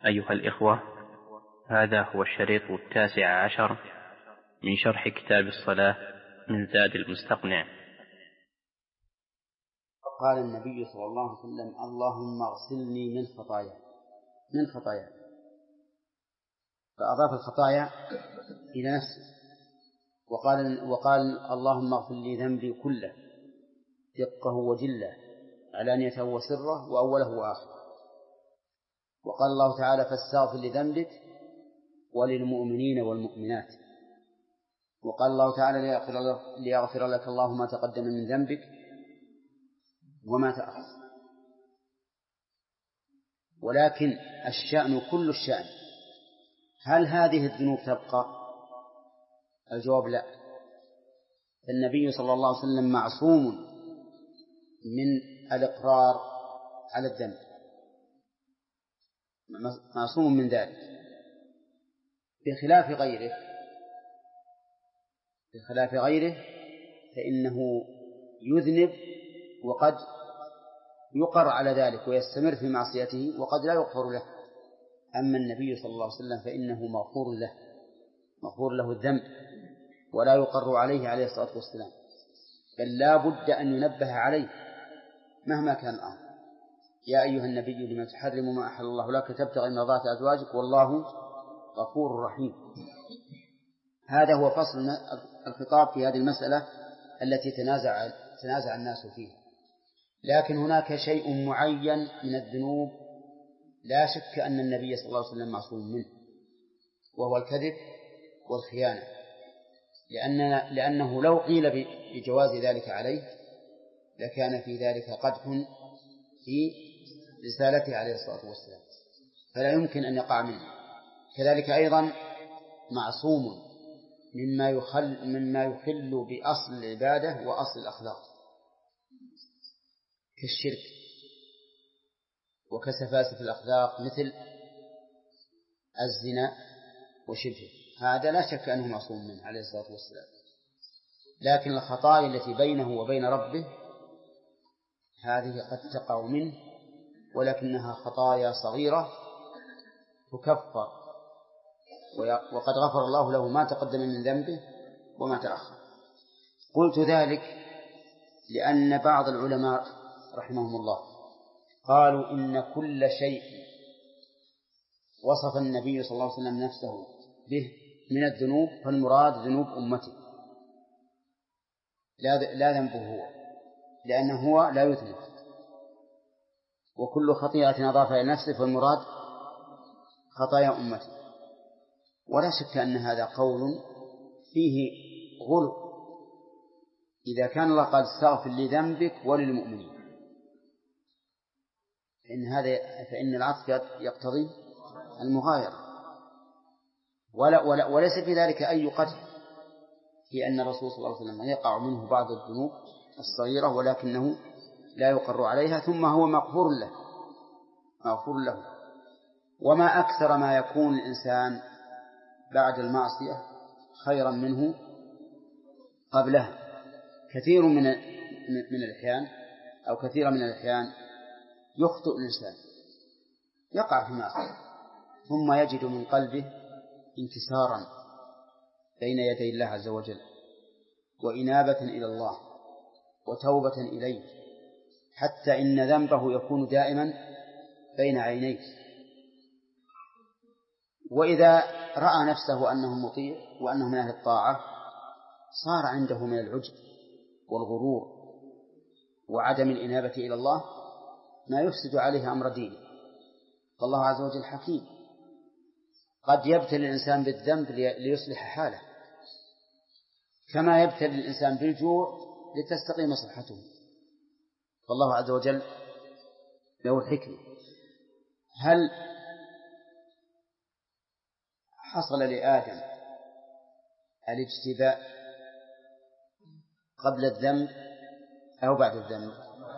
أيها الإخوة، هذا هو الشريط 19 من شرح كتاب الصلاة من زاد المستقنع. قال النبي صلى الله عليه وسلم: اللهم اغسلني من خطاياي، فأضاف الخطايا إلى نفسه وقال اللهم اغفر لي ذنبي كله دقه وجله علانيته وسره وأوله وآخره. وقال الله تعالى: فاستغفر لذنبك وللمؤمنين والمؤمنات. وقال الله تعالى: ليغفر لك الله ما تقدم من ذنبك وما تأخر. ولكن الشأن كل الشأن، هل هذه الذنوب تبقى؟ الجواب لا. النبي صلى الله عليه وسلم معصوم من الإقرار على الذنب، معصوم من ذلك، بخلاف غيره فإنه يذنب وقد يقر على ذلك ويستمر في معصيته وقد لا يغفر له. أما النبي صلى الله عليه وسلم فإنه مغفور له الذنب ولا يقر عليه الصلاة والسلام، بل لا بد أن ينبه عليه مهما كان الأمر. يا أيها النبي لما تحرم ما أحل الله لك تبتغي مرضات أزواجك والله غفور رحيم. هذا هو فصل الخطاب في هذه المسألة التي تنازع الناس فيها. لكن هناك شيء معين من الذنوب لا شك أن النبي صلى الله عليه وسلم معصوم منه، وهو الكذب والخيانة، لأنه لو قيل بجواز ذلك عليه لكان في ذلك قدح في رسالته عليه الصلاة والسلام، فلا يمكن أن يقع منه. كذلك أيضا معصوم مما يخل بأصل العبادة وأصل الأخلاق كالشرك وكسفاسف الأخلاق مثل الزنا وشبهه، هذا لا شك أنه معصوم منه عليه الصلاة والسلام. لكن الخطايا التي بينه وبين ربه هذه قد تقع منه، ولكنها خطايا صغيرة تكفر، وقد غفر الله له ما تقدم من ذنبه وما تأخر. قلت ذلك لأن بعض العلماء رحمهم الله قالوا إن كل شيء وصف النبي صلى الله عليه وسلم نفسه به من الذنوب فالمراد ذنوب أمته لا ذنبه هو، لأنه هو لا يذنب، وكل خطيئة أضافها إلى نفسه فالمراد خطايا أمته. ولا شك أن هذا قول فيه غلو إذا كان الله قال استغفر لذنبك وللمؤمنين، فإن العطف يقتضي المغايرة، وليس في ذلك أي قدح في أن الرسول صلى الله عليه وسلم يقع منه بعض الذنوب الصغيرة ولكنه لا يقر عليها، ثم هو مغفور له. وما أكثر ما يكون الإنسان بعد المعصية خيرا منه قبلها. كثيرا من الأحيان يخطئ الإنسان، يقع في معصية ثم يجد من قلبه انكسارا بين يدي الله عز وجل وإنابة إلى الله وتوبة إليه، حتى إن ذنبه يكون دائما بين عينيه. وإذا رأى نفسه أنه مطيع وأنه من أهل الطاعة صار عنده من العجب والغرور وعدم الإنابة إلى الله ما يفسد عليه أمر دينه. فالله عز وجل حكيم، قد يبتلي الإنسان بالذنب ليصلح حاله، كما يبتلي الإنسان بالجوع لتستقيم صحته. فالله عز وجل له الحكمة. هل حصل لآدم الاجتباء قبل الذنب أو بعد الذنب؟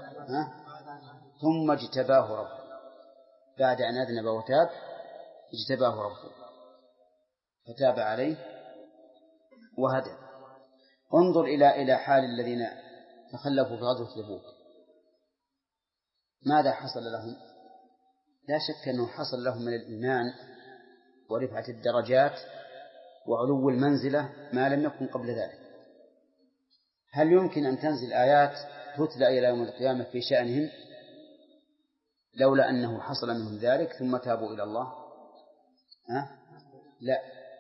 ثم اجتباه ربه بعد أن أذنب وتاب، اجتباه ربه فتاب عليه وهدى. انظر إلى حال الذين تخلفوا في غزوة تبوك، ماذا حصل لهم؟ لا شك أنه حصل لهم من الإيمان ورفعة الدرجات وعلو المنزلة ما لم يكن قبل ذلك. هل يمكن أن تنزل آيات تتلى إلى يوم القيامة في شأنهم لولا أنه حصل منهم ذلك ثم تابوا إلى الله؟ لا.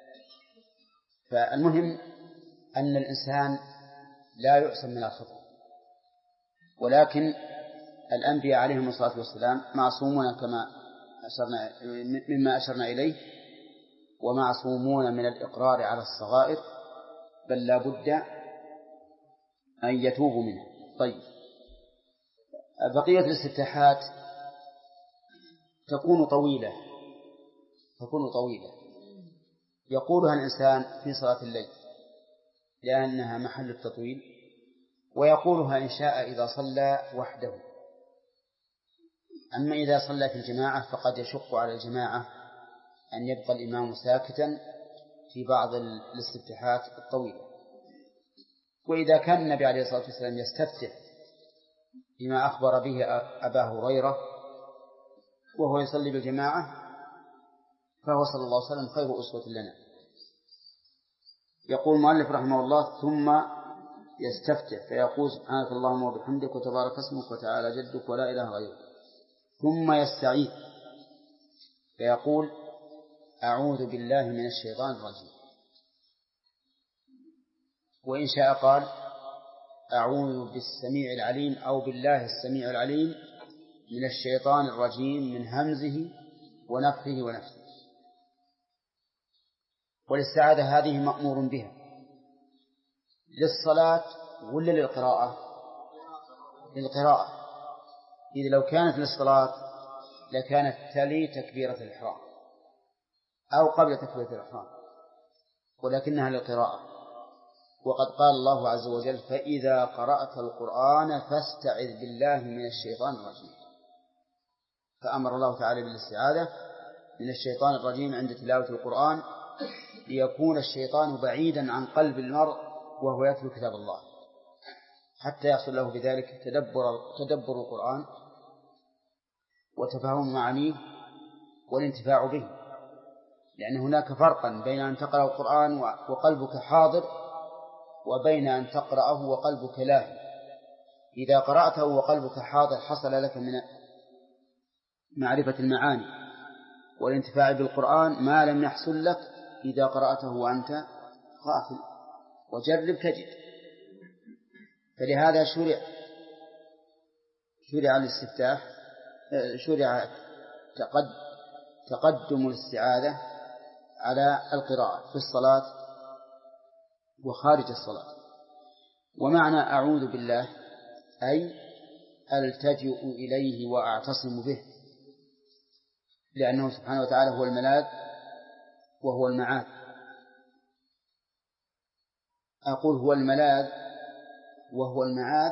فالمهم أن الإنسان لا يعصم من الخطأ، ولكن الأنبياء عليهم الصلاة والسلام معصومون مما أشرنا إليه، ومعصومون من الإقرار على الصغائر، بل لا بد أن يتوبوا منها. طيب، بقية الاستفتاحات تكون طويلة يقولها الإنسان في صلاة الليل لأنها محل التطويل، ويقولها إن شاء إذا صلى وحده. أما إذا صلى في الجماعة فقد يشق على الجماعة أن يبقى الإمام ساكتا في بعض الاستفتاحات الطويلة. وإذا كان النبي عليه الصلاة والسلام يستفتح بما أخبر به أبا هريرة وهو يصلي بالجماعة فهو صلى الله عليه وسلم خير أسوة لنا. يقول المؤلف رحمه الله: ثم يستفتح فيقول: سبحانك اللهم وبحمدك وتبارك اسمك وتعالى جدك ولا إله غيرك. ثم يستعيذ فيقول: أعوذ بالله من الشيطان الرجيم. وإن شاء قال: أعوذ بالسميع العليم أو بالله السميع العليم من الشيطان الرجيم من همزه ونفخه ونفسه. والاستعاذة هذه مأمور بها للصلاة ولا للقراءة؟ للقراءة. إذ لو كانت للصلاة لكانت تلي تكبيرة الإحرام أو قبل تكبيرة الإحرام، ولكنها للقراءة. وقد قال الله عز وجل: فإذا قرأت القرآن فاستعذ بالله من الشيطان الرجيم. فأمر الله تعالى بالاستعاذة من الشيطان الرجيم عند تلاوة القرآن ليكون الشيطان بعيدا عن قلب المرء وهو يتلو كتاب الله، حتى يحصل له بذلك تدبر القرآن وتفهم معانيه والانتفاع به. لأن هناك فرقا بين أن تقرأ القرآن وقلبك حاضر وبين أن تقرأه وقلبك لاهي. إذا قرأته وقلبك حاضر حصل لك من معرفة المعاني والانتفاع بالقرآن ما لم يحصل لك إذا قرأته وأنت غافل. وجرب تجد. فلهذا شرع الاستفتاح، شرع تقدم الاستعاذة على القراءة في الصلاة وخارج الصلاة. ومعنى أعوذ بالله أي ألتجئ إليه وأعتصم به، لأنه سبحانه وتعالى هو الملاذ وهو المعاذ. أقول هو الملاذ وهو المعاذ،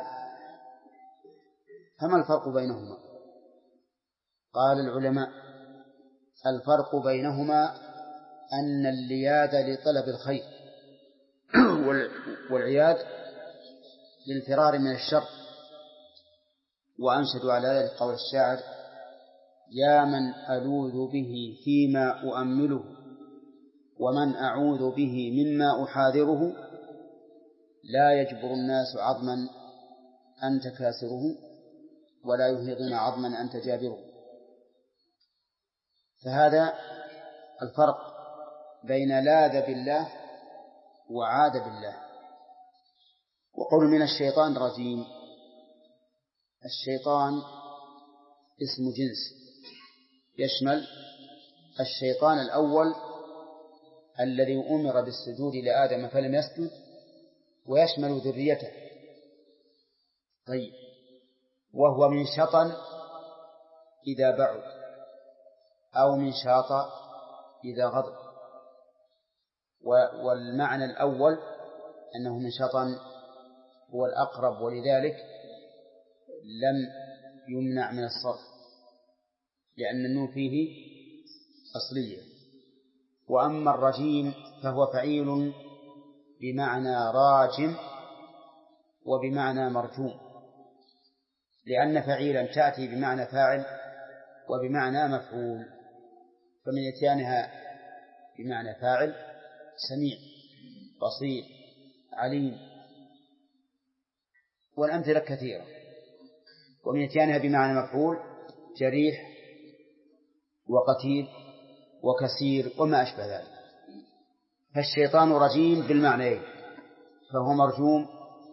فما الفرق بينهما؟ قال العلماء: الفرق بينهما أن اللياذ لطلب الخير والعياذ للفرار من الشر. وأنشد على ذلك قول الشاعر: يا من ألوذ به فيما أؤمله ومن أعوذ به مما أحاذره لا يجبر الناس عظما أنت كاسره ولا يهيضون عظما أنت جابره. فهذا الفرق بين لاذ بالله وعاد بالله. وقول من الشيطان رجيم، الشيطان اسم جنس يشمل الشيطان الأول الذي أمر بالسجود لآدم فلم يسجد، ويشمل ذريته. طيب، وهو من شطن إذا بعد أو من شاط إذا غضب. والمعنى الأول أنه من شطن هو الأقرب، ولذلك لم يمنع من الصرف لأن النون فيه أصلية. وأما الرجيم فهو فعيل بمعنى راجم وبمعنى مرجوم، لأن فعيلا تأتي بمعنى فاعل وبمعنى مفعول، فمن إتيانها بمعنى فاعل سميع بصير عليم، والأمثلة كثيرة. ومن إتيانها بمعنى مفعول جريح وقتيل وكثير وما أشبه ذلك. فالشيطان رجيم بالمعنيين، فهو مرجوم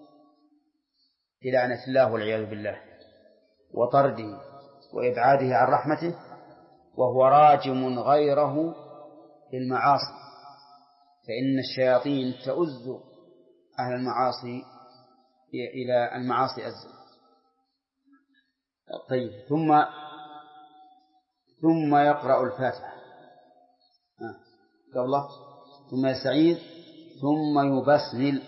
بلعنة الله والعياذ بالله وطرده وإبعاده عن رحمته، وهو راجم غيره بالمعاصي، فإن الشياطين تؤز أهل المعاصي إلى المعاصي أزل. طيب، ثم يقرأ الفاتحة قبله، ثم يستعيذ، ثم يبسمل،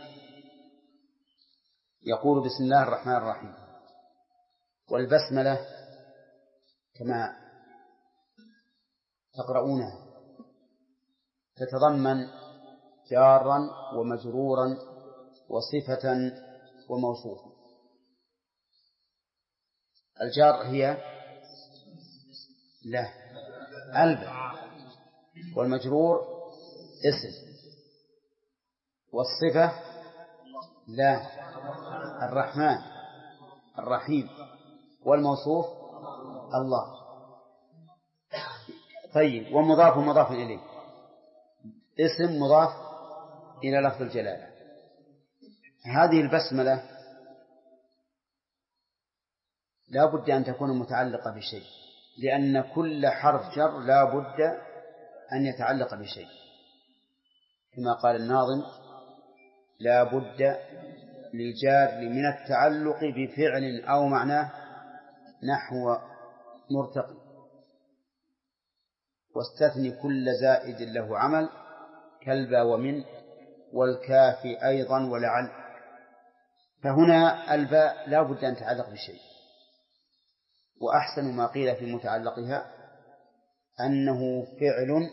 يقول بسم الله الرحمن الرحيم. والبسملة كما تقرؤونها تتضمن جارا ومجرورا وصفة وموصوفا. الجار هي لا الباء، والمجرور اسم، والصفة لا الرحمن الرحيم، والموصوف الله. طيب، ومضاف مضاف إليه، اسم مضاف إلى لفظ الجلالة. هذه البسملة لا بد أن تكون متعلقة بشيء، لأن كل حرف جر لا بد أن يتعلق بشيء، كما قال الناظم: لا بد للجار من التعلق بفعل أو معناه نحو مرتقي، واستثني كل زائد له عمل كالبا ومن والكاف أيضا ولعل. فهنا الباء لا بد أن تتعلق بشيء، وأحسن ما قيل في متعلقها أنه فعل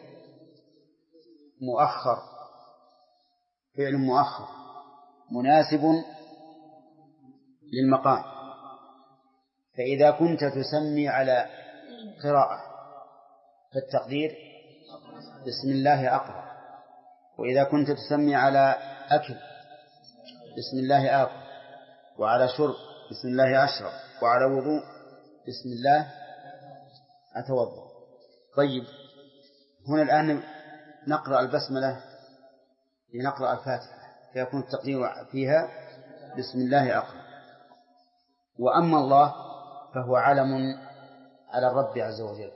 مؤخر مناسب للمقام. فإذا كنت تسمي على قراءة فالتقدير بسم الله أقرأ، وإذا كنت تسمي على أكل بسم الله آكل، وعلى شرب بسم الله أشرب، وعلى وضوء بسم الله أتوضأ. طيب، هنا الآن نقرأ البسملة لنقرأ الفاتحة، فيكون التقدير فيها بسم الله أقرأ. وأما الله فهو علم على الرب عز وجل،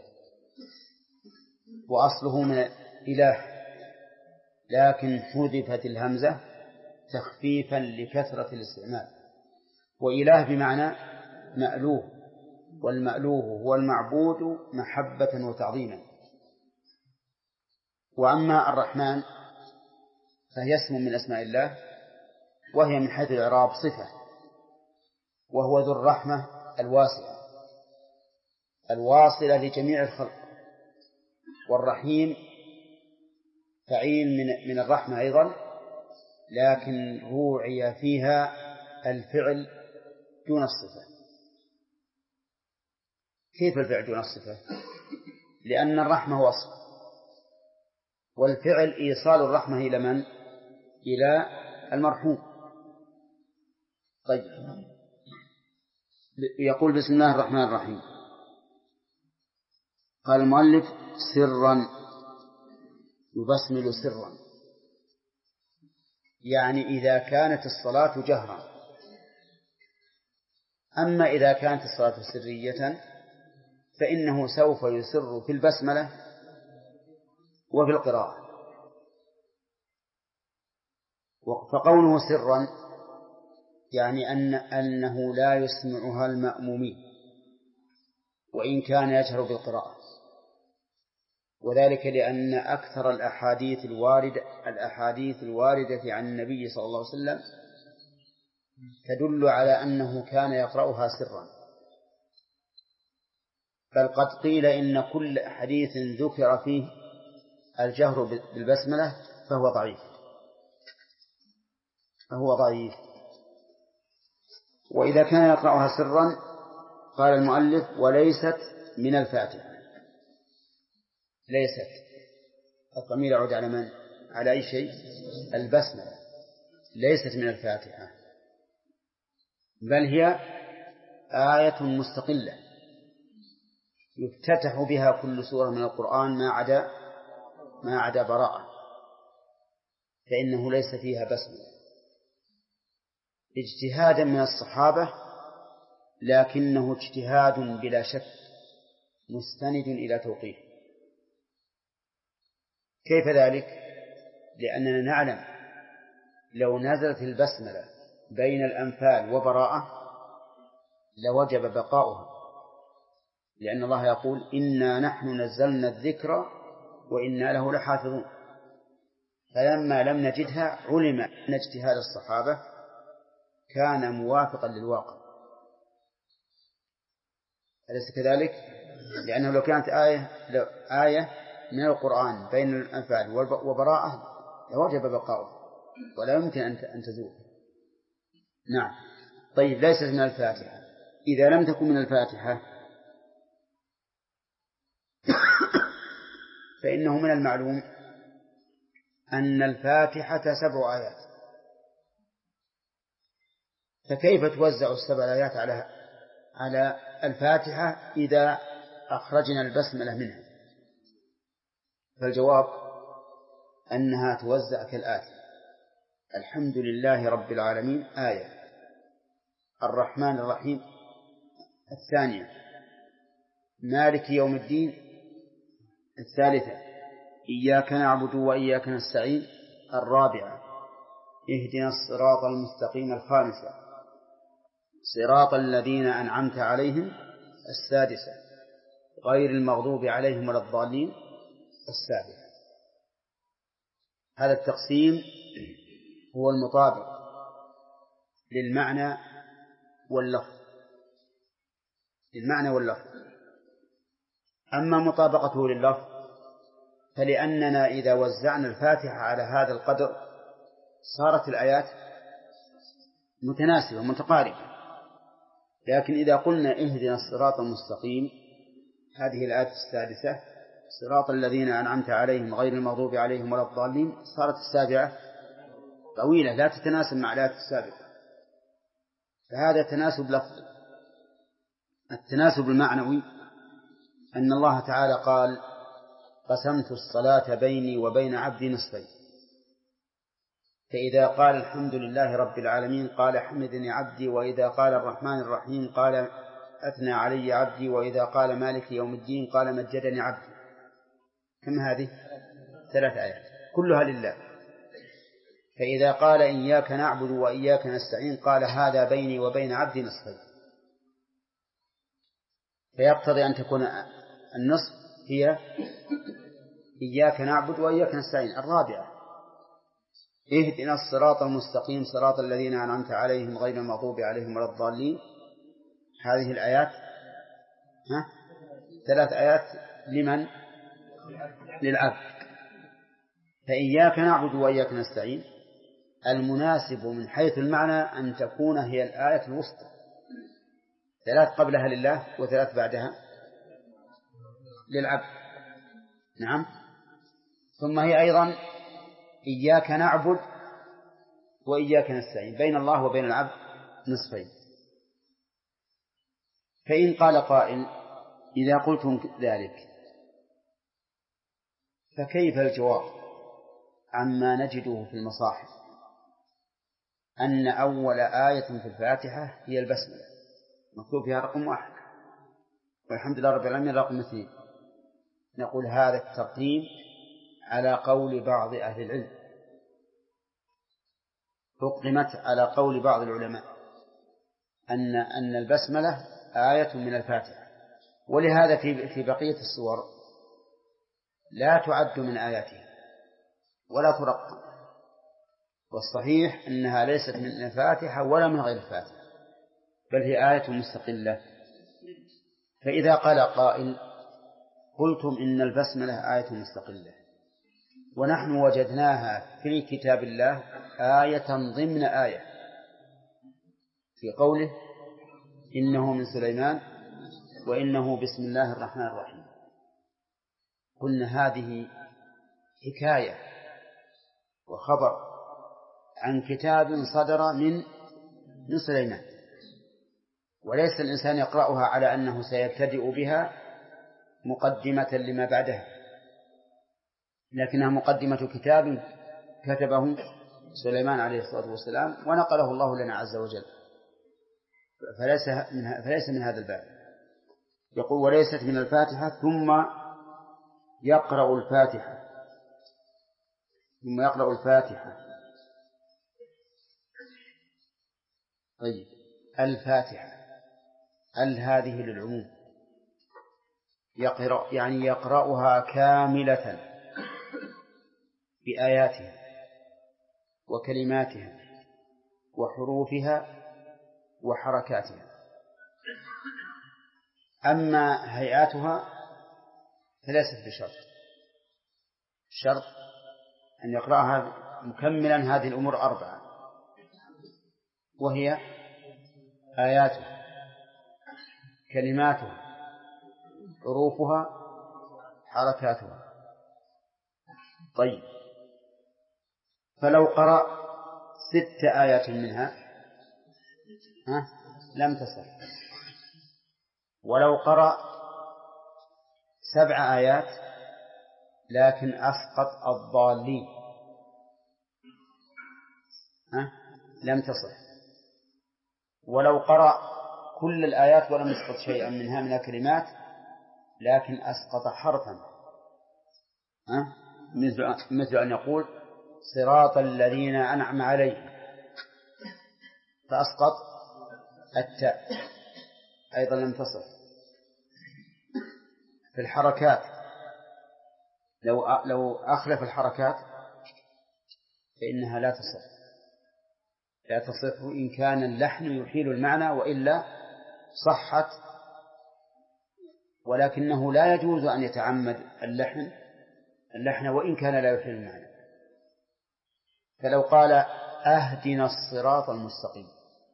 وأصله من إله، لكن حذفت الهمزة تخفيفا لكثرة الاستعمال. وإله بمعنى مألوه، والمألوه هو المعبود محبة وتعظيما. وأما الرحمن فهي اسم من أسماء الله، وهي من حيث الإعراب صفة، وهو ذو الرحمة الواصلة لجميع الخلق. والرحيم فعيل من الرحمة أيضا، لكن روعي فيها الفعل دون الصفة. كيف الفعل دون الصفة؟ لأن الرحمة وصف، والفعل إيصال الرحمة إلى من؟ إلى المرحوم. طيب، يقول بسم الله الرحمن الرحيم. قال المؤلف: سرا، يبسمل سرا، يعني إذا كانت الصلاة جهرا. أما إذا كانت الصلاة سرية فإنه سوف يسر في البسملة وفي القراءة. فقوله سرا يعني أنه لا يسمعها المأمومين وإن كان يجهر بالقراءة، وذلك لأن أكثر الأحاديث الواردة عن النبي صلى الله عليه وسلم تدل على أنه كان يقرأها سرا، بل قد قيل إن كل حديث ذكر فيه الجهر بالبسملة فهو ضعيف. وإذا كان يقرأها سرا قال المؤلف: وليست من الفاتحة. ليست. الضمير يعود على من؟ على أي شيء؟ البسملة ليست من الفاتحة، بل هي آية مستقلة يفتتح بها كل سورة من القرآن ما عدا براءة، فإنه ليس فيها بسملة اجتهادا من الصحابة، لكنه اجتهاد بلا شك مستند إلى توقيف. كيف ذلك؟ لأننا نعلم لو نزلت البسملة بين الأنفال وبراءة لوجب بقاؤها، لأن الله يقول إنا نحن نزلنا الذكر وإنا له لحافظون. فلما لم نجدها علم أن اجتهاد الصحابة كان موافقا للواقع، أليس كذلك؟ لأنه لو كانت آية من القرآن بين الأنفال وبراءة لوجب بقاؤها ولا يمكن أن تزول. نعم. طيب، ليست من الفاتحة. إذا لم تكن من الفاتحة فإنه من المعلوم أن الفاتحة 7 آيات، فكيف توزع 7 آيات على الفاتحة إذا أخرجنا البسملة منها؟ فالجواب أنها توزع كالآتي: الحمد لله رب العالمين آية، الرحمن الرحيم 2، مالك يوم الدين 3، إياك نعبد وإياك نستعين 4، اهدنا الصراط المستقيم 5، صراط الذين أنعمت عليهم 6، غير المغضوب عليهم ولا الضالين 7. هذا التقسيم هو المطابق للمعنى واللفظ. أما مطابقته لللفظ فلأننا إذا وزعنا الفاتحة على هذا القدر صارت الآيات متناسبة متقاربة، لكن إذا قلنا اهدنا الصراط المستقيم، هذه الآية 6، صراط الذين أنعمت عليهم غير المغضوب عليهم ولا الضالين، صارت 7 طويلة لا تتناسب مع الآية 7. فهذا تناسب لفظي. التناسب المعنوي أن الله تعالى قال قسمت الصلاة بيني وبين عبدي نصفين، فإذا قال الحمد لله رب العالمين قال حمدني عبدي، وإذا قال الرحمن الرحيم قال أثنى علي عبدي، وإذا قال مالك يوم الدين قال مجدني عبدي. كم هذه؟ 3 آيات كلها لله. فإذا قال إياك نعبد وإياك نستعين قال هذا بيني وبين عبدي نصفين، فيقتضي أن تكون النصف هي إياك نعبد وإياك نستعين 4. اهدنا الصراط المستقيم صراط الذين أنعمت عليهم غير المغضوب عليهم ولا الضالين، هذه الآيات 3 آيات لمن؟ للعبد. فإياك نعبد وإياك نستعين المناسب من حيث المعنى أن تكون هي الآية الوسطى، 3 قبلها لله و3 بعدها للعبد. نعم. ثم هي أيضا إياك نعبد وإياك نستعين، بين الله وبين العبد نصفين. فإن قال قائل إذا قلتم ذلك فكيف الجواب عما نجده في المصاحف أن أول آية في الفاتحة هي البسملة مكتوب فيها رقم 1 والحمد لله رب العالمين رقم 2؟ نقول هذا الترتيب على قول بعض أهل العلم، حكمت على قول بعض العلماء أن البسملة آية من الفاتحة، ولهذا في بقية السور لا تعد من آياتها ولا ترقم، والصحيح أنها ليست من الفاتحة ولا من غير الفاتحة، بل هي آية مستقلة. فإذا قال قائل قلتم إن البسملة آية مستقلة ونحن وجدناها في كتاب الله آية ضمن آية، في قوله إنه من سليمان وإنه بسم الله الرحمن الرحيم. قلنا هذه حكاية وخبر عن كتاب صدر من سليمان، وليس الإنسان يقرأها على أنه سيبتدئ بها مقدمة لما بعدها، لكنها مقدمة كتاب كتبه سليمان عليه الصلاة والسلام ونقله الله لنا عز وجل، فليس من هذا الباب. يقول وليست من الفاتحة ثم يقرأ الفاتحة. طيب الفاتحة هذه للعموم، يعني يقرأها كاملة بآياتها وكلماتها وحروفها وحركاتها. أما هيئاتها فليست بشرط، الشرط أن يقرأها مكملا هذه الأمور 4، وهي آياتها كلماتها حروفها حركاتها. طيب فلو قرأ 6 آيات منها لم تصح، ولو قرأ 7 آيات لكن أسقط الضالين لم تصح، ولو قرأ كل الآيات ولم يسقط شيئا منها من الكلمات لكن أسقط حرفا، مثل أن يقول صراط الذين أنعم عليهم فأسقط التاء أيضا لم تصح. في الحركات لو أخلف الحركات فإنها لا تصح إن كان اللحن يحيل المعنى، وإلا صحت، ولكنه لا يجوز أن يتعمد اللحن وإن كان لا يحيل المعنى. فلو قال أهدنا الصراط المستقيم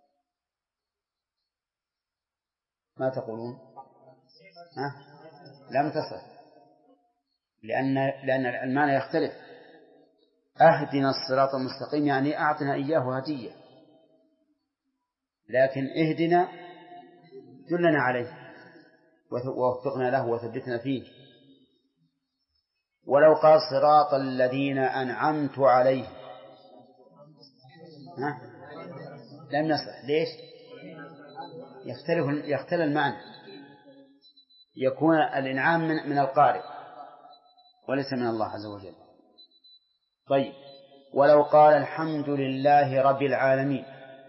ما تقولون؟ لم تصح، لأن المعنى يختلف. أهدنا الصراط المستقيم يعني أعطنا إياه هدية، لكن اهدنا دلنا عليه ووفقنا له وثبتنا فيه. ولو قال صراط الذين أنعمت عليهم لم يصح. ليش؟ يختلف المعنى، يكون الإنعام من القارئ وليس من الله عز وجل. طيب ولو قال الحمد لله رب العالمين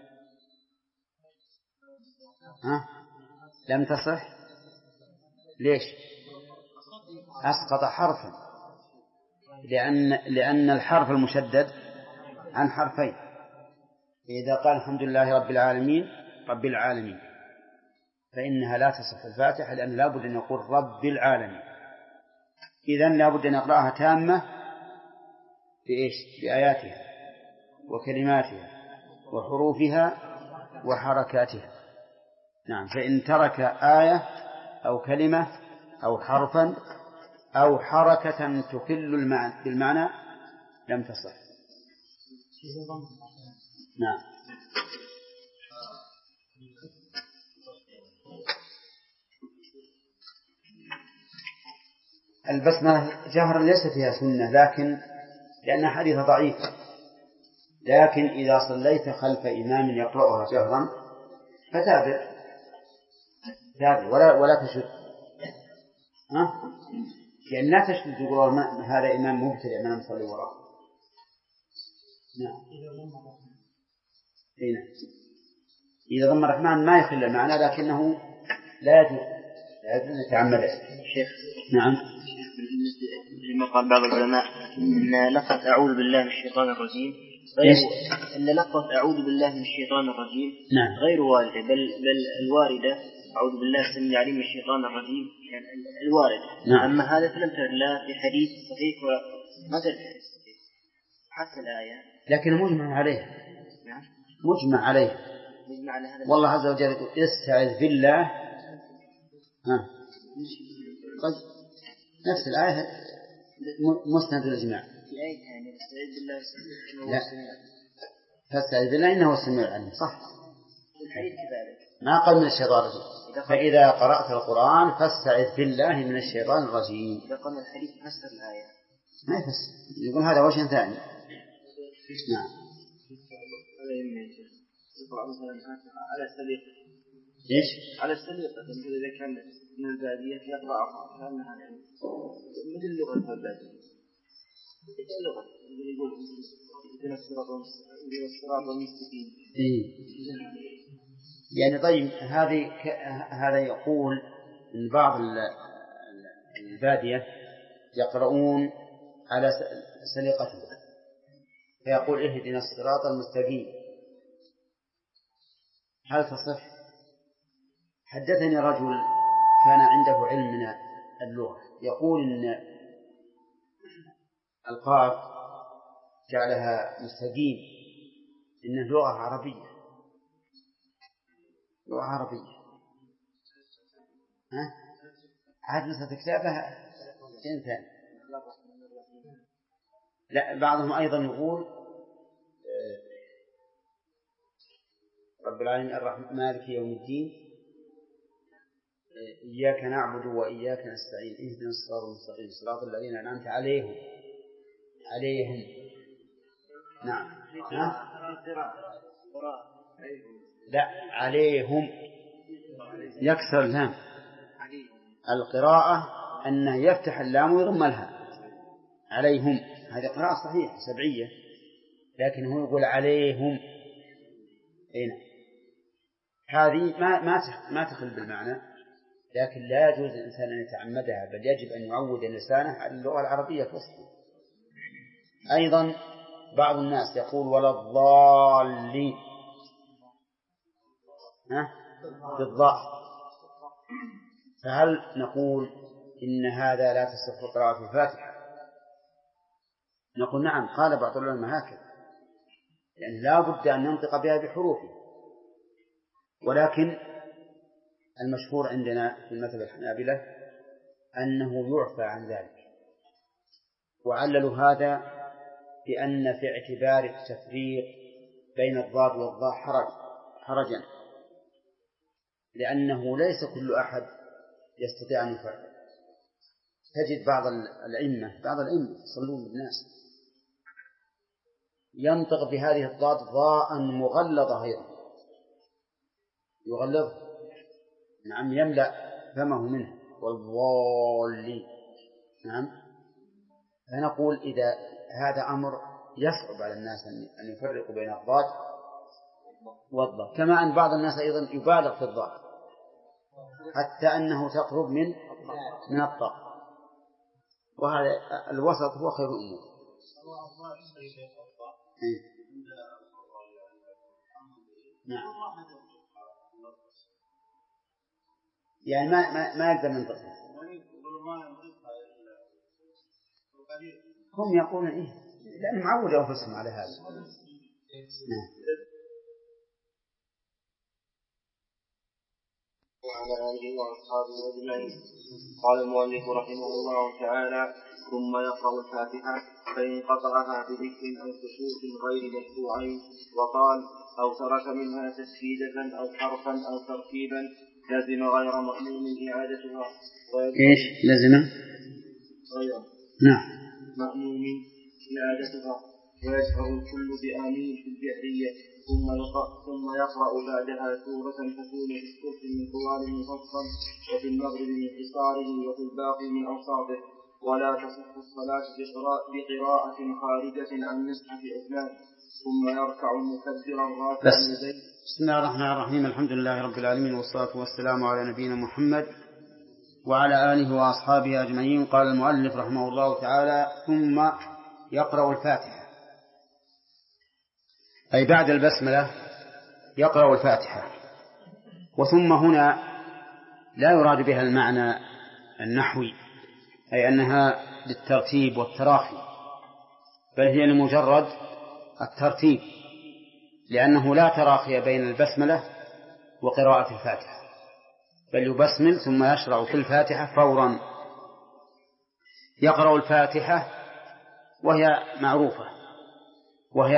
لم تصح. ليش؟ أسقط حرفا، لأن الحرف المشدد عن حرفين. إذا قال الحمد لله رب العالمين فإنها لا تصح الفاتحة، لأن لا بد أن يقول رب العالمين. إذن لا بد أن يقرأها تامة بآياتها وكلماتها وحروفها وحركاتها. نعم، فإن ترك آية أو كلمة أو حرفا أو حركة تخل بالمعنى لم تصح. نعم. البسمة جهرا ليس فيها سنة، لأن حديث ضعيف، لكن إذا صليت خلف إمام يقرأها جهرا فتابع ولا تشد، لأن لا تشد تقول هذا إمام مبتدع ما نصلي وراه. نعم. إذا ضم الرحمن ما يخل المعنى، لكنه لا يجوز أن يتعمد. شيخ. نعم. لما قال بعض العلماء إن لفظة أعوذ بالله من الشيطان الرجيم نعم. غير واردة، بل الواردة أعوذ بالله السميع العليم من الشيطان الرجيم يعني الواردة. نعم. أما هذا فلم ترد لا في حديث صحيح وما ترد في حديث صحيح حتى الآية، لكن مجمع عليه. نعم. مجمع عليه. مجمع على هذا. والله عز وجل يقول استعذ بالله طيب نفس الآية مسند للجماع. لا فاستعذ بالله إنه السميع العليم صح. ما قال من الشيطان الرجيم. فإذا قرأت القرآن فاستعذ بالله من الشيطان الرجيم. إذا قلنا الحديث يفسر الآية ما يفسر، يقول هذا وجه ثاني. نعم. على السليقة. إيش؟ على السليقة إذا كان من البادية يقرأ كأنها مثل اللغة البادية. اللغة يقول إذن الصراط المستقيم. يعني طيب هذا يقول إن بعض البادية يقرؤون على سليقته فيقول اهدنا الصراط المستقيم. هل تصح؟ حدثني رجل كان عنده علم من اللغة يقول إن القاف جعلها مستقيم إنه لغة عربية، لغة عربية. عاد نسخة كتابها شيء ثاني. لا بعضهم أيضا يقول رب العالمين الرحمن مالك يوم الدين إياك نعبد وإياك نستعين اهدنا الصراط المستقيم صراط الذين أنعمت عليهم. نعم. لا عليهم يكسر اللام. القراءة أنه يفتح اللام ويضم لها عليهم، هذه قراءة صحيحة سبعية، لكن هو يقول عليهم. هذه ما تخل بالمعنى، لكن لا يجوز الإنسان أن يتعمدها، بل يجب أن يعود لسانه على اللغة العربية الفصحى. أيضا بعض الناس يقول ولا الضالين بالضاء، فهل نقول إن هذا لا تصح قراءة الفاتحة؟ نقول نعم، قال بعض العلماء هكذا، يعني لا بد أن ننطق بها بحروفه، ولكن المشهور عندنا في المذهب الحنابلة أنه يعفى عن ذلك، وعللوا هذا بأن في اعتبار التفريق بين الضاد والضاء حرجا، لأنه ليس كل أحد يستطيع أن يفرق. تجد بعض الأئمة يصلون بالناس ينطق بهذه الضاد ضاء مغلظة أيضا، يغلظ نعم يملأ فمه منه والضالين. نعم. فنقول إذا هذا أمر يصعب على الناس أن يفرقوا بين الضاد والضاء، كما أن بعض الناس أيضا يبالغ في الضاد حتى أنه تقرب من الطاء، وهذا الوسط هو خير الأمور. نعم. يعني ما يقدر ننطقها. هم يقولون إيه لأنهم عودوا أنفسهم على هذا. نعم. وعلى آله وأصحابه أجمعين. قال المؤلف رحمه الله تعالى ثم يقرأ الفاتحة فإن قطعها بذكر أو خشوع غير مشروعين وقال أو ترك منها تسجيدة أو حرفا أو ترتيبا لزم غير مأموم إعادتها. إيش لزم؟ غير مأموم إعادتها، ويجهر الكل بآمين في الجهرية، ثم يقرأ بعدها سورة تكون في الصبح من طوال مفصل، وفي المغرب من قصاره، وفي الباقي من أوساطه. ولا تصح الصلاة بقراءة خارجة عن مصحف عثمان. ثم يركع مكبرا رافعا يديه. بسم الله الرحمن الرحيم. الحمد لله رب العالمين، والصلاة والسلام على نبينا محمد وعلى آله وأصحابه أجمعين. قال المؤلف رحمه الله تعالى ثم يقرأ الفاتحة، أي بعد البسملة يقرأ الفاتحة. وثم هنا لا يراد بها المعنى النحوي، أي أنها للترتيب والتراخي، بل هي لمجرد الترتيب، لأنه لا تراخي بين البسملة وقراءة الفاتحة، بل يبسمل ثم يشرع في الفاتحة فورا. يقرأ الفاتحة وهي معروفة، وهي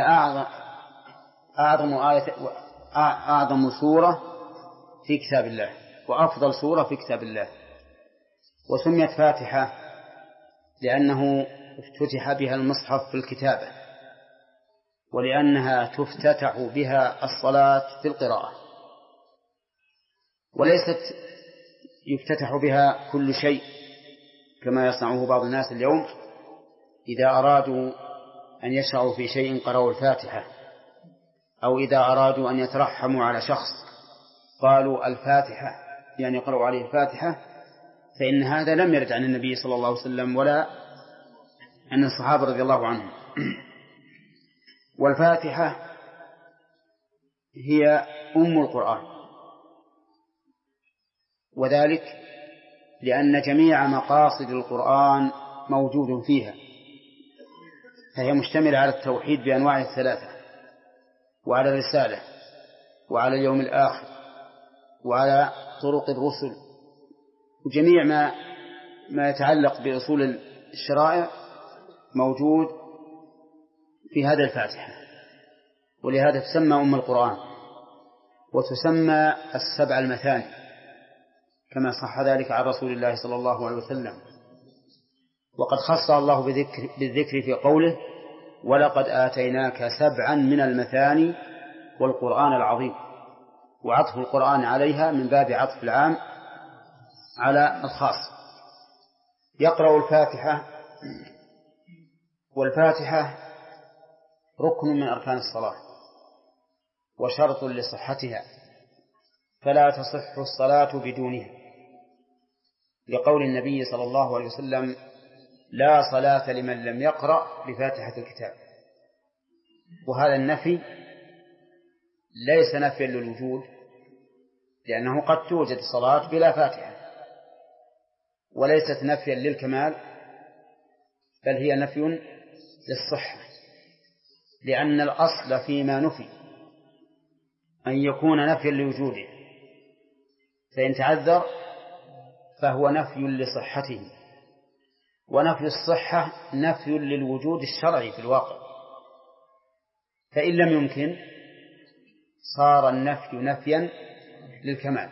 أعظم سورة في كتاب الله وأفضل سورة في كتاب الله. وسميت فاتحة لأنه افتتح بها المصحف في الكتابة، ولأنها تفتتح بها الصلاة في القراءة، وليست يفتتح بها كل شيء كما يصنعه بعض الناس اليوم. إذا أرادوا أن يشرعوا في شيء قرأوا الفاتحة، أو إذا أرادوا أن يترحموا على شخص قالوا الفاتحة، يعني قرأوا عليه الفاتحة، فإن هذا لم يرد عن النبي صلى الله عليه وسلم ولا عن الصحابة رضي الله عنهم. والفاتحة هي أم القرآن، وذلك لأن جميع مقاصد القرآن موجود فيها، فهي مشتملة على التوحيد بأنواعه الثلاثة، وعلى الرسالة، وعلى اليوم الآخر، وعلى طرق الرسل، وجميع ما يتعلق بأصول الشرائع موجود في هذا الفاتحة. ولهذا تسمى أم القرآن، وتسمى السبع المثاني كما صح ذلك عن رسول الله صلى الله عليه وسلم. وقد خصها الله بالذكر في قوله ولقد آتيناك سبعا من المثاني والقرآن العظيم، وعطف القرآن عليها من باب عطف العام على الخاص. يقرأ الفاتحة، والفاتحة ركن من أركان الصلاة وشرط لصحتها، فلا تصح الصلاة بدونها، لقول النبي صلى الله عليه وسلم لا صلاة لمن لم يقرأ بفاتحة الكتاب. وهذا النفي ليس نفيا للوجود، لأنه قد توجد صلاة بلا فاتحة، وليست نفيا للكمال، بل هي نفي للصحة، لأن الأصل فيما نفي أن يكون نفيا لوجوده، فإن تعذر فهو نفي لصحته، ونفي الصحة نفي للوجود الشرعي في الواقع. فإن لم يمكن صار النفي نفيا للكمال.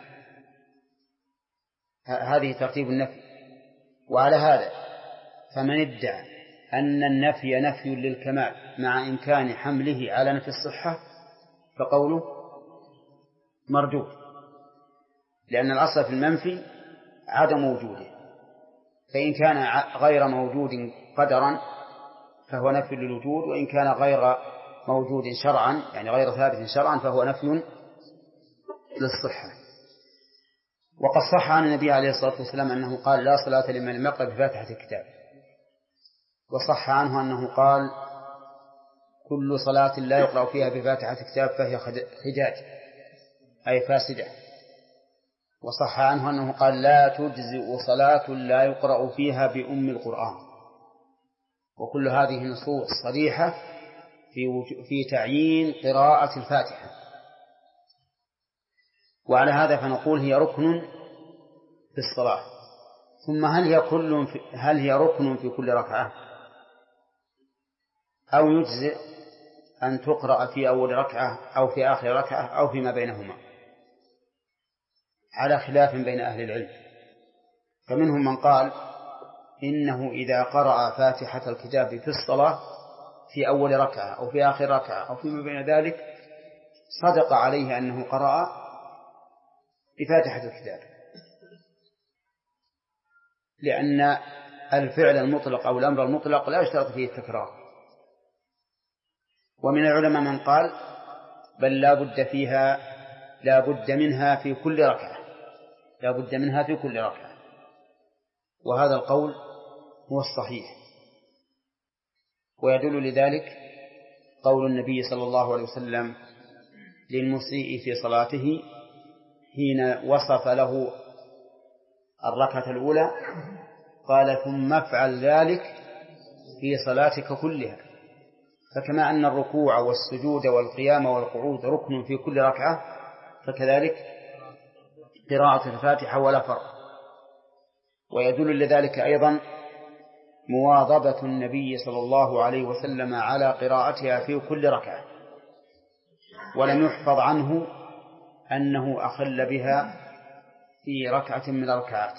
هذه ترتيب النفي. وعلى هذا فمن ادعى أن النفي نفي للكمال مع إمكان حمله على نفي الصحة فقوله مردود، لأن الأصل في المنفي عدم وجوده، فإن كان غير موجود قدرا فهو نفي للوجود، وإن كان غير موجود شرعا يعني غير ثابت شرعا فهو نفي للصحة. وقد صح عن النبي عليه الصلاة والسلام أنه قال لا صلاة لمن لم يقرأ بفاتحة الكتاب، وصح عنه أنه قال كل صلاة لا يقرأ فيها بفاتحة الكتاب فهي خجاج أي فاسدة. وصح عنه أنه قال لا تجزئ صلاة لا يقرأ فيها بأم القرآن. وكل هذه نصوص صريحة في تعيين قراءة الفاتحة. وعلى هذا فنقول هي ركن في الصلاة. ثم هل هي ركن في كل ركعة، أو يجزئ أن تقرأ في أول ركعة أو في آخر ركعة أو فيما بينهما، على خلاف بين أهل العلم. فمنهم من قال إنه إذا قرأ فاتحة الكتاب في الصلاة في أول ركعة أو في آخر ركعة أو فيما بين ذلك صدق عليه أنه قرأ بفاتحة الكتاب، لأن الفعل المطلق أو الأمر المطلق لا يشترط فيه التكرار. ومن العلماء من قال بل لا بد منها في كل ركعة، لا بد منها في كل ركعة، وهذا القول هو الصحيح. ويدل لذلك قول النبي صلى الله عليه وسلم للمسيء في صلاته حين وصف له الركعة الأولى قال ثم افعل ذلك في صلاتك كلها. فكما أن الركوع والسجود والقيام والقعود ركن في كل ركعة، فكذلك قراءة الفاتحة ولا فرق. ويدل لذلك أيضا مواظبة النبي صلى الله عليه وسلم على قراءتها في كل ركعة، ولم يحفظ عنه أنه أخل بها في ركعة من الركعات.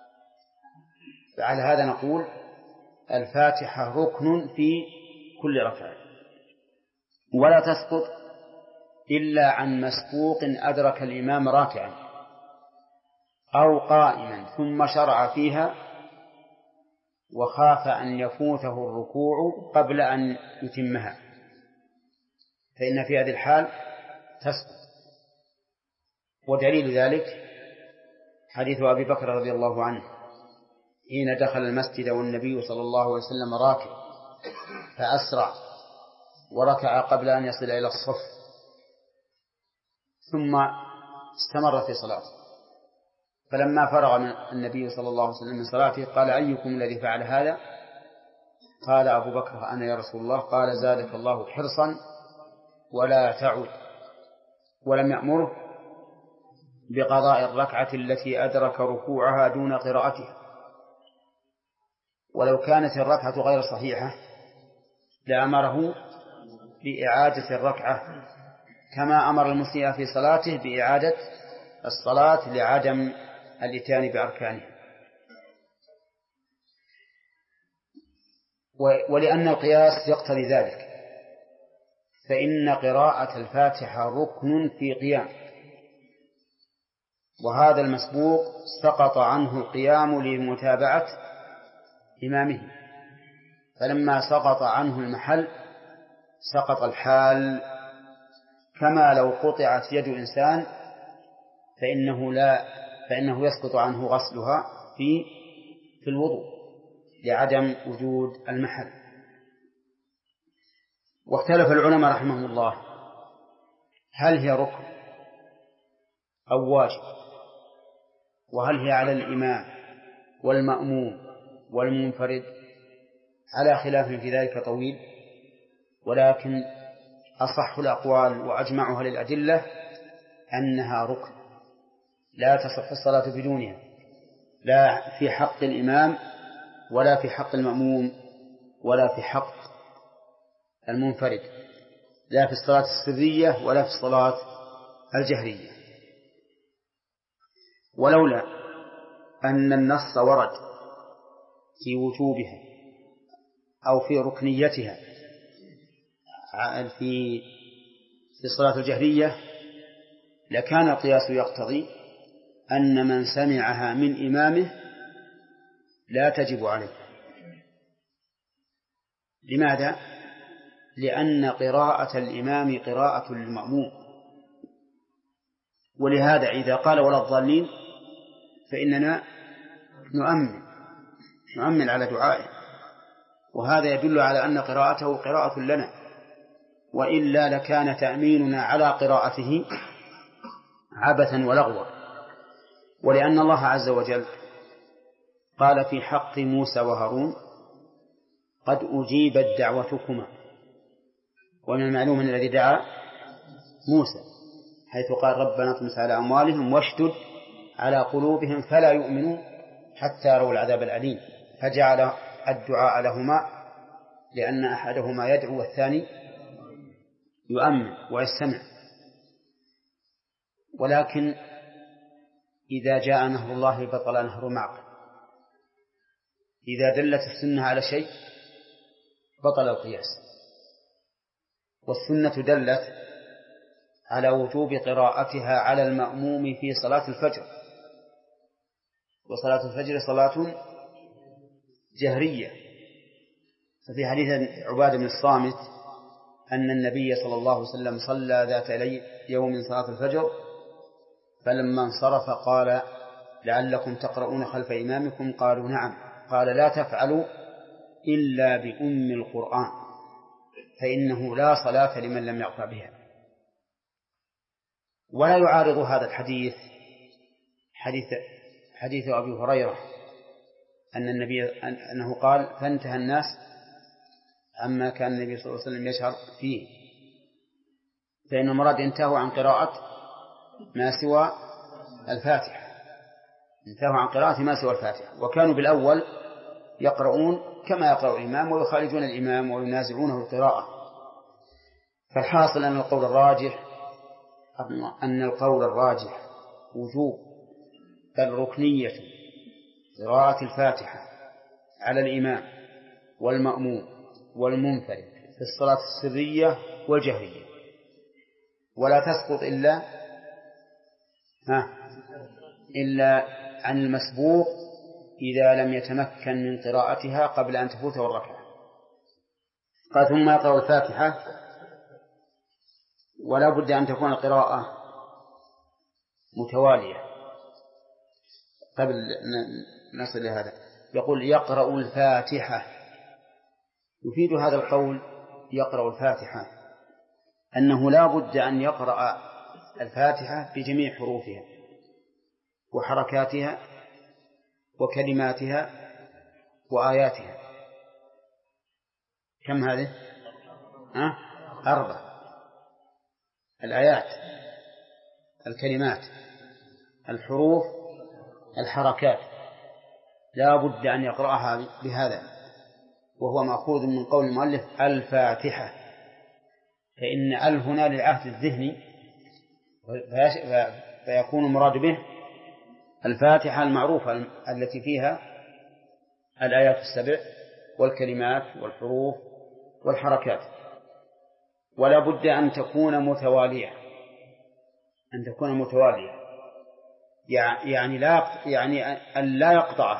فعلى هذا نقول الفاتحة ركن في كل ركعة، ولا تسقط إلا عن مسبوق أدرك الإمام راكعا أو قائما ثم شرع فيها وخاف أن يفوته الركوع قبل أن يتمها، فإن في هذه الحال تسقط. ودليل ذلك حديث أبي بكر رضي الله عنه حين دخل المسجد والنبي صلى الله عليه وسلم راكع فأسرع وركع قبل أن يصل إلى الصف، ثم استمر في صلاته، فلما فرغ من النبي صلى الله عليه وسلم من صلاته قال: أيكم الذي فعل هذا؟ قال أبو بكر: أنا يا رسول الله. قال: زادك الله حرصا ولا تعد. ولم يأمره بقضاء الركعة التي أدرك ركوعها دون قراءتها، ولو كانت الركعة غير صحيحة لأمره بإعادة الركعة، كما أمر المسيء في صلاته بإعادة الصلاة لعدم الإتيان بأركانها. ولأن القياس يقتضي ذلك، فإن قراءة الفاتحة ركن في قيام، وهذا المسبوق سقط عنه القيام لمتابعة إمامه، فلما سقط عنه المحل سقط الحال، كما لو قطعت يد إنسان فإنه يسقط عنه غسلها في الوضوء لعدم وجود المحل. واختلف العلماء رحمهم الله هل هي ركن أو واجب، وهل هي على الإمام والمأموم والمنفرد، على خلاف في ذلك طويل، ولكن أصح الأقوال وأجمعها للأدلة أنها ركن لا تصح الصلاة بدونها، لا في حق الإمام ولا في حق المأموم ولا في حق المنفرد، لا في الصلاة السرية ولا في الصلاة الجهرية. ولولا أن النص ورد في وجوبها أو في ركنيتها في الصلاة الجهرية لكان القياس يقتضي أن من سمعها من إمامه لا تجب عليه. لماذا؟ لأن قراءة الإمام قراءة للمأموم، ولهذا إذا قال ولا الضالين فإننا نؤمن على دعائه، وهذا يدل على أن قراءته قراءة لنا، وإلا لكان تأميننا على قراءته عبثا ولغوا. ولأن الله عز وجل قال في حق موسى وهارون: قد أجيبت دعوتكما. ومن المعلوم أن الذي دعا موسى، حيث قال: ربنا اطمس على أموالهم واشدد على قلوبهم فلا يؤمنوا حتى يروا العذاب الأليم، فجعل الدعاء لهما لأن أحدهما يدعو والثاني يؤمن ويستمع. ولكن إذا جاء نهر الله بطل نهر معه، إذا دلت السنة على شيء بطل القياس. والسنة دلت على وجوب قراءتها على المأموم في صلاة الفجر، وصلاة الفجر صلاة جهرية. ففي حديث عبادة بن الصامت أن النبي صلى الله عليه وسلم صلى ذات يوم صلاة الفجر، فلما انصرف قال: لعلكم تقرؤون خلف إمامكم؟ قالوا: نعم. قال: لا تفعلوا إلا بأم القرآن، فإنه لا صلاة لمن لم يقرأ بها. ولا يعارض هذا الحديث حديث أبي هريرة أنه قال: فانتهى الناس عما كان النبي صلى الله عليه وسلم يشهر فيه، فإن المراد انتهوا عن قراءة ما سوى الفاتحة. انتهوا عن قراءة ما سوى الفاتحة. وكانوا بالأول يقرؤون كما يقرأ الإمام ويخالجون الإمام وينازعونه القراءة. فالحاصل أن القول الراجح وجوب بل ركنية قراءة الفاتحة على الإمام والمأموم والمنفرد في الصلاة السرية والجهرية، ولا تسقط إلا عن المسبوق إذا لم يتمكن من قراءتها قبل أن تفوته الركعة. قال ثم يقرأ الفاتحة، ولا بد أن تكون القراءة متوالية. قبل نصل لهذا يقول يقرأ الفاتحة. يفيد هذا القول يقرأ الفاتحة أنه لا بد أن يقرأ الفاتحة بجميع حروفها وحركاتها وكلماتها وآياتها. كم هذه؟ 4: الآيات، الكلمات، الحروف، الحركات. لا بد أن يقرأها بهذا، وهو مأخوذ من قول المؤلف الفاتحة، فإن هنا للعهد الذهني، فيكون مراد به الفاتحة المعروفة التي فيها الآيات 7 والكلمات والحروف والحركات. ولا بد أن تكون متوالية، يعني أن لا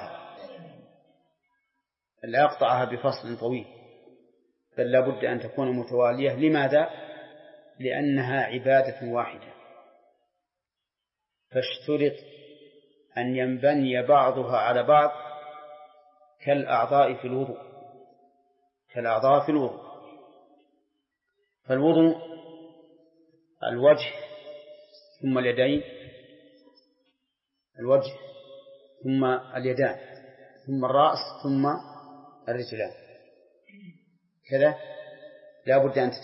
يقطعها بفصل طويل، بل لا بد أن تكون متوالية. لماذا؟ لأنها عبادة واحدة، فاشترط أن ينبني بعضها على بعض كالأعضاء في الوضوء. فالوضوء الوجه ثم اليدين، الوجه ثم اليدان ثم الرأس ثم الرجلان، كذا. لا بد أن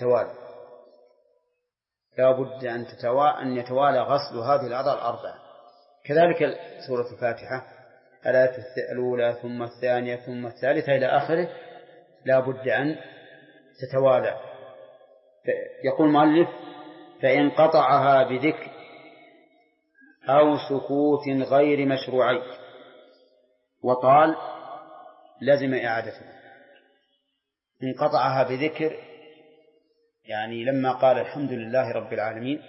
يتوالى غسل هذه الأعضاء الأربعة. كذلك سورة الفاتحة، الآية الأولى ثم الثانية ثم الثالثة إلى آخره، لا بد أن تتوالى. يقول المؤلف فإن قطعها بذكر أو سكوت غير مشروعي وطال لزم إعادتها. إن قطعها بذكر يعني لما قال الحمد لله رب العالمين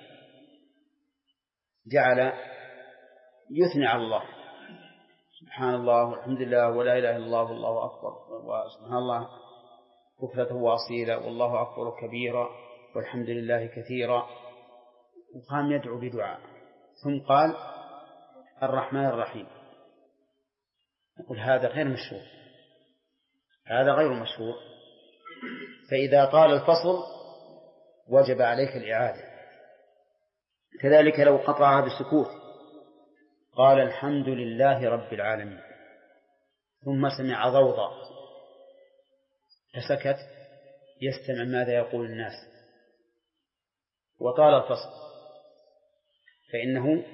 جعل يثني على الله، سبحان الله والحمد لله ولا إله إلا الله والله أكبر وسبحان الله بكرة وأصيلا والله أكبر كبيرا والحمد لله كثيرا، وقام يدعو بدعاء، ثم قال الرحمن الرحيم. نقول هذا غير مشروع. فإذا طال الفصل وجب عليك الإعادة. كذلك لو قطعها بالسكوت قال الحمد لله رب العالمين ثم سمع ضوضاء فسكت يستمع ماذا يقول الناس وطال الفصل، فإنه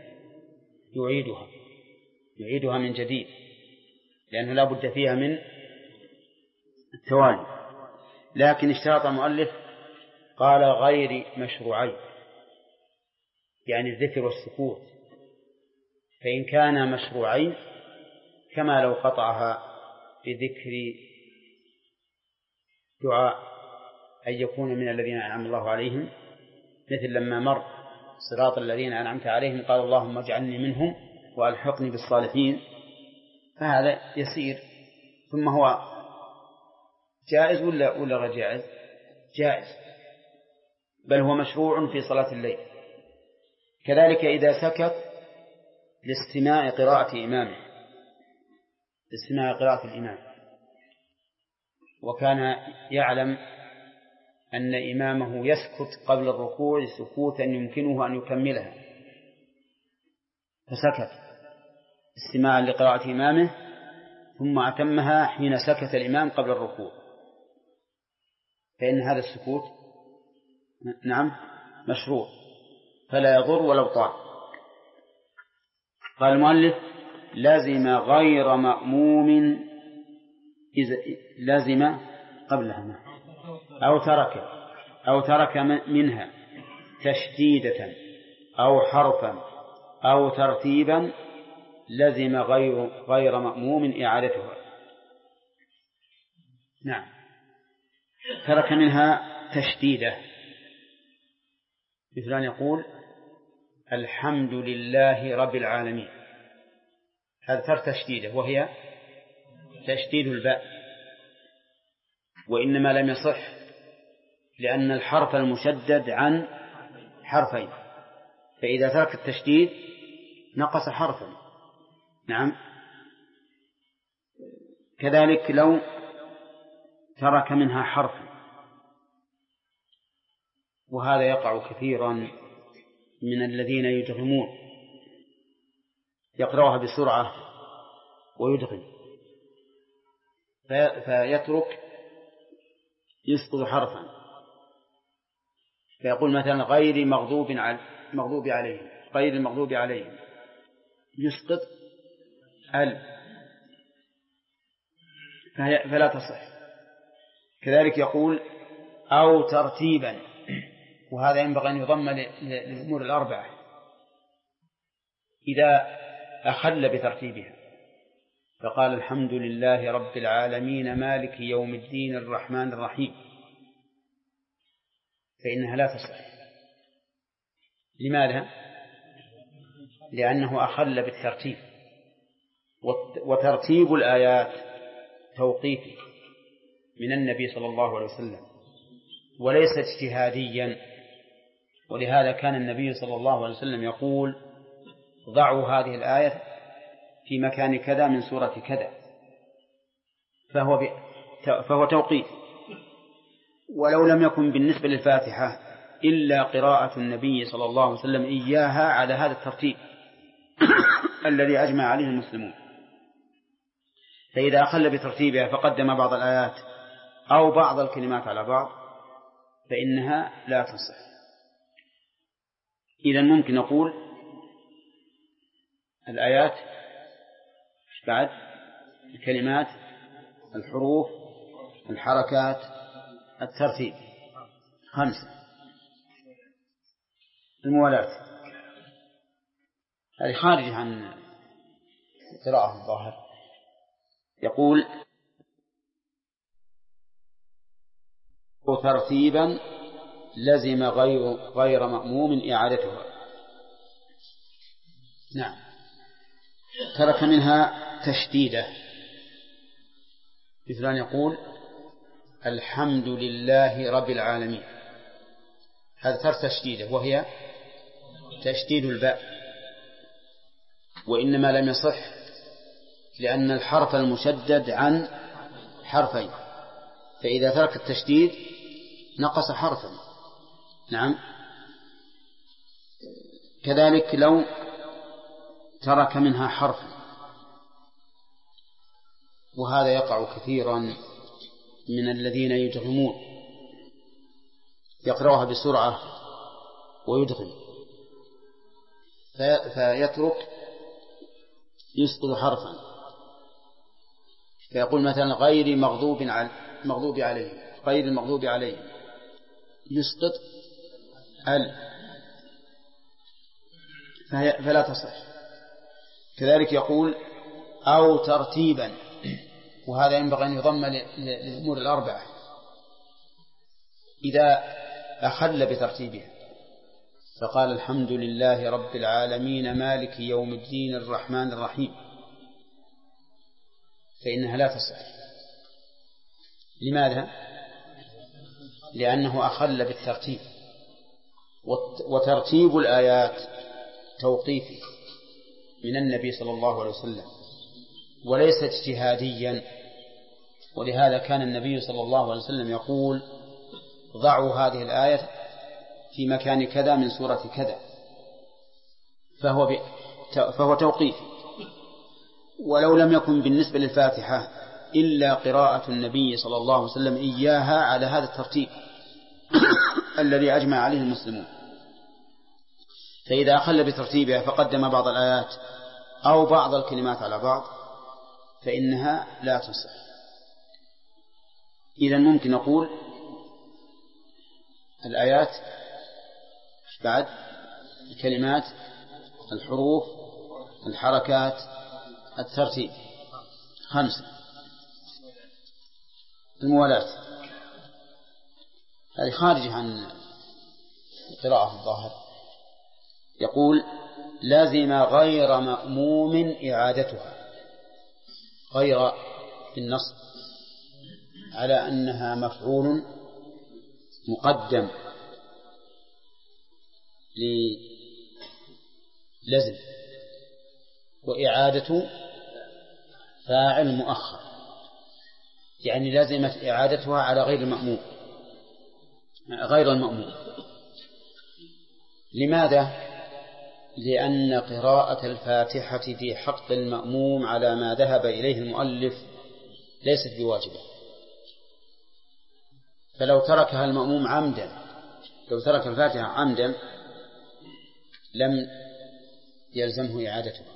يعيدها من جديد، لأنه لا بد فيها من التوالي. لكن اشترط المؤلف قال غير مشروعي، يعني الذكر والسكوت، فإن كان مشروعين كما لو قطعها بذكر دعاء أن يكون من الذين أنعم الله عليهم، مثل لما مر صراط الذين أنعمت عليهم قال اللهم اجعلني منهم وألحقني بالصالحين، فهذا يسير. ثم هو جائز ولا غير جائز؟ جائز، بل هو مشروع في صلاة الليل. كذلك إذا سكت لاستماع قراءة الإمام وكان يعلم أن إمامه يسكت قبل الركوع سكوتا يمكنه أن يكملها، فسكت استماعا لقراءة إمامه ثم أتمها حين سكت الإمام قبل الركوع، فإن هذا السكوت مشروع فلا يضر ولو طال. قال المؤلف لزم غير مأموم إذا لزم قبلها أو ترك منها تشديدة أو حرفا أو ترتيبا لزم غير مأموم إعادتها. نعم. ترك منها تشديدة مثل أن يقول الحمد لله رب العالمين، هذا ترك تشديدة وهي تشديد الباء، وإنما لم يصح لأن الحرف المشدد عن حرفين، فإذا ترك التشديد نقص حرفا. نعم. كذلك لو ترك منها حرفا، وهذا يقع كثيرا من الذين يدغمون، يقرأها بسرعة ويدغم فيترك يسقط حرفا، فيقول مثلا غير المغضوب عليهم يسقط فلا تصح. كذلك يقول أو ترتيبا، وهذا ينبغي أن يضم للأمور الأربعة إذا أخل بترتيبها، فقال الحمد لله رب العالمين مالك يوم الدين الرحمن الرحيم، فإنها لا تصح. لماذا؟ لأنه أخل بالترتيب، وترتيب الآيات توقيفي من النبي صلى الله عليه وسلم وليس اجتهاديا، ولهذا كان النبي صلى الله عليه وسلم يقول ضعوا هذه الآية في مكان كذا من سورة كذا، فهو توقيف. ولو لم يكن بالنسبة للفاتحة إلا قراءة النبي صلى الله عليه وسلم إياها على هذا الترتيب الذي أجمع عليه المسلمون، فإذا أخل بترتيبها فقدم بعض الآيات أو بعض الكلمات على بعض فإنها لا تصح. إذن ممكن نقول الآيات بعد الكلمات الحروف الحركات الترتيب 5. الموالاة هذه خارجة عن قراءة الظاهر. يقول وترتيبا لزم غير مأموم إعادتها. نعم. ترك منها تشديدة مثل أن يقول الحمد لله رب العالمين، هذا ترك تشديدة وهي تشديد الباء، وإنما لم يصح لأن الحرف المشدد عن حرفين، فإذا ترك التشديد نقص حرفا. نعم. كذلك لو ترك منها حرفا، وهذا يقع كثيرا من الذين يدغمون، يقرأها بسرعة ويدغم فيترك يسقط حرفا، فيقول مثلا غير المغضوب عليهم يسقط فلا تصح. كذلك يقول أو ترتيبا، وهذا ينبغي أن يضم للأمور الأربعة إذا أخل بترتيبها، فقال الحمد لله رب العالمين مالك يوم الدين الرحمن الرحيم، فإنها لا تصح. لماذا؟ لأنه أخل بالترتيب، وترتيب الآيات توقيفي من النبي صلى الله عليه وسلم وليس اجتهاديا، ولهذا كان النبي صلى الله عليه وسلم يقول ضعوا هذه الآية في مكان كذا من سورة كذا، فهو توقيفي. ولو لم يكن بالنسبة للفاتحة إلا قراءة النبي صلى الله عليه وسلم إياها على هذا الترتيب الذي أجمع عليه المسلمون، فإذا أخل بترتيبها فقدم بعض الآيات أو بعض الكلمات على بعض فإنها لا تصح. إذن ممكن نقول الآيات بعد الكلمات، الحروف، الحركات، الترتيب، 5. الموالاة هذه خارجة عن القراءة الظاهر. يقول لازم غير مأموم إعادتها، غير النص على أنها مفعول مقدم للزم، وإعادة فاعل مؤخر، يعني لازمت إعادتها على غير المأموم. لماذا؟ لأن قراءة الفاتحة في حق المأموم على ما ذهب إليه المؤلف ليست بواجبة، فلو تركها المأموم عمدا، لو ترك الفاتحة عمدا لم يلزمه إعادتها.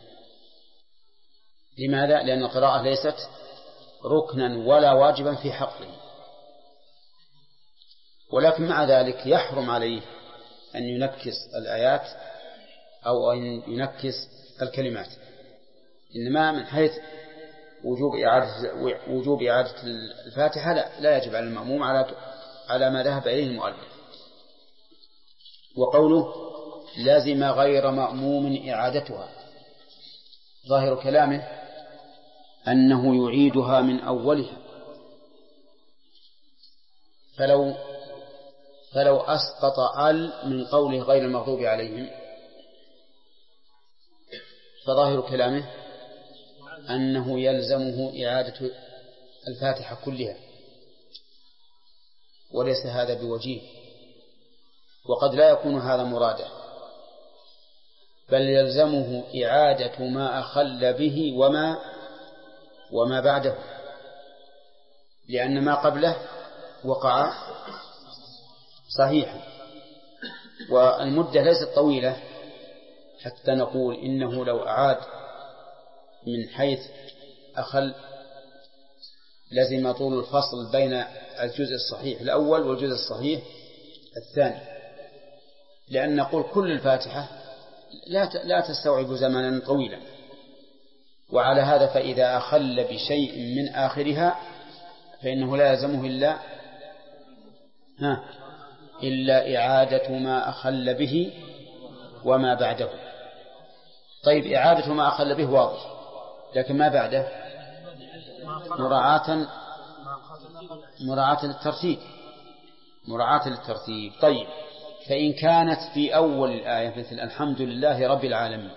لماذا؟ لأن القراءة ليست ركنا ولا واجبا في حقه، ولكن مع ذلك يحرم عليه أن ينكس الآيات أو أن ينكس الكلمات، إنما من حيث وجوب إعادة الفاتحة لا يجب على المأموم على ما ذهب إليه المؤلف. وقوله لازم غير مأموم إعادتها، ظاهر كلامه أنه يعيدها من أولها، فلو أسقط من قوله غير المغضوب عليهم فظاهر كلامه أنه يلزمه إعادة الفاتحة كلها، وليس هذا بوجيه، وقد لا يكون هذا مراده، بل يلزمه إعادة ما أخل به وما بعده، لأن ما قبله وقع صحيحا، والمدة ليست طويلة حتى نقول إنه لو أعاد من حيث أخل لزم طول الفصل بين الجزء الصحيح الأول والجزء الصحيح الثاني، لأن نقول كل الفاتحة لا تستوعب زمانا طويلا، وعلى هذا فإذا أخل بشيء من آخرها فإنه لا يلزمه إلا إعادة ما أخل به وما بعده. طيب إعادة ما أخل به واضح، لكن ما بعده مراعاة للترتيب. طيب فإن كانت في أول الآية مثل الحمد لله رب العالمين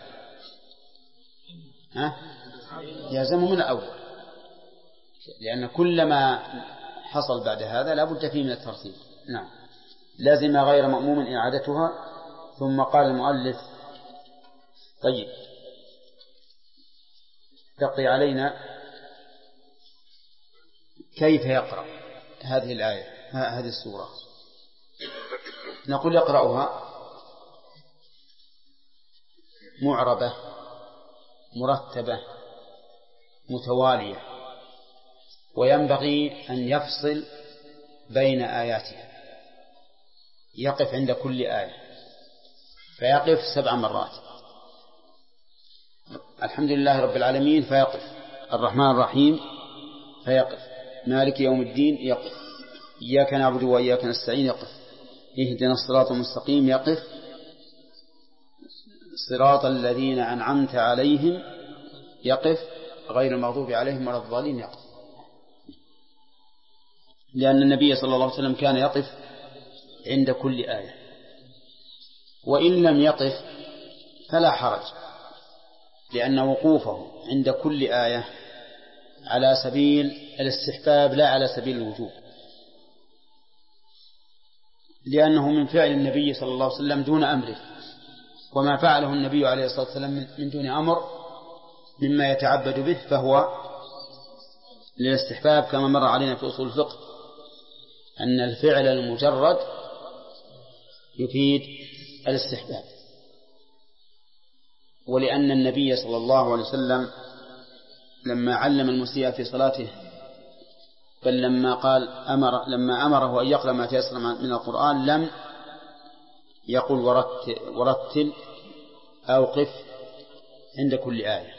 يلزم من الأول، لأن كل ما حصل بعد هذا لا بد فيه من الترتيب. نعم، لازم غير مأموم إعادتها. ثم قال المؤلف طيب تقي علينا كيف يقرأ هذه الآية، هذه السورة. نقول يقرأها معربة مرتبة متوالية، وينبغي أن يفصل بين آياتها، يقف عند كل آية فيقف 7 مرات. الحمد لله رب العالمين فيقف، الرحمن الرحيم فيقف، مالك يوم الدين يقف، إياك نعبد وإياك نستعين يقف، اهدنا الصراط المستقيم يقف، صراط الذين أنعمت عليهم يقف، غير المغضوب عليهم ولا الضالين يقف. لأن النبي صلى الله عليه وسلم كان يقف عند كل آية، وإن لم يقف فلا حرج، لأن وقوفه عند كل آية على سبيل الاستحباب لا على سبيل الوجوب، لأنه من فعل النبي صلى الله عليه وسلم دون أمره، وما فعله النبي عليه الصلاة والسلام من دون أمر مما يتعبد به فهو للاستحباب، كما مر علينا في أصول الفقه أن الفعل المجرد يفيد الاستحباب. ولأن النبي صلى الله عليه وسلم لما علم المسيء في صلاته، بل لما أمره أن يقرأ ما تيسر من القرآن لم يقل ورتل أو قف عند كل آية.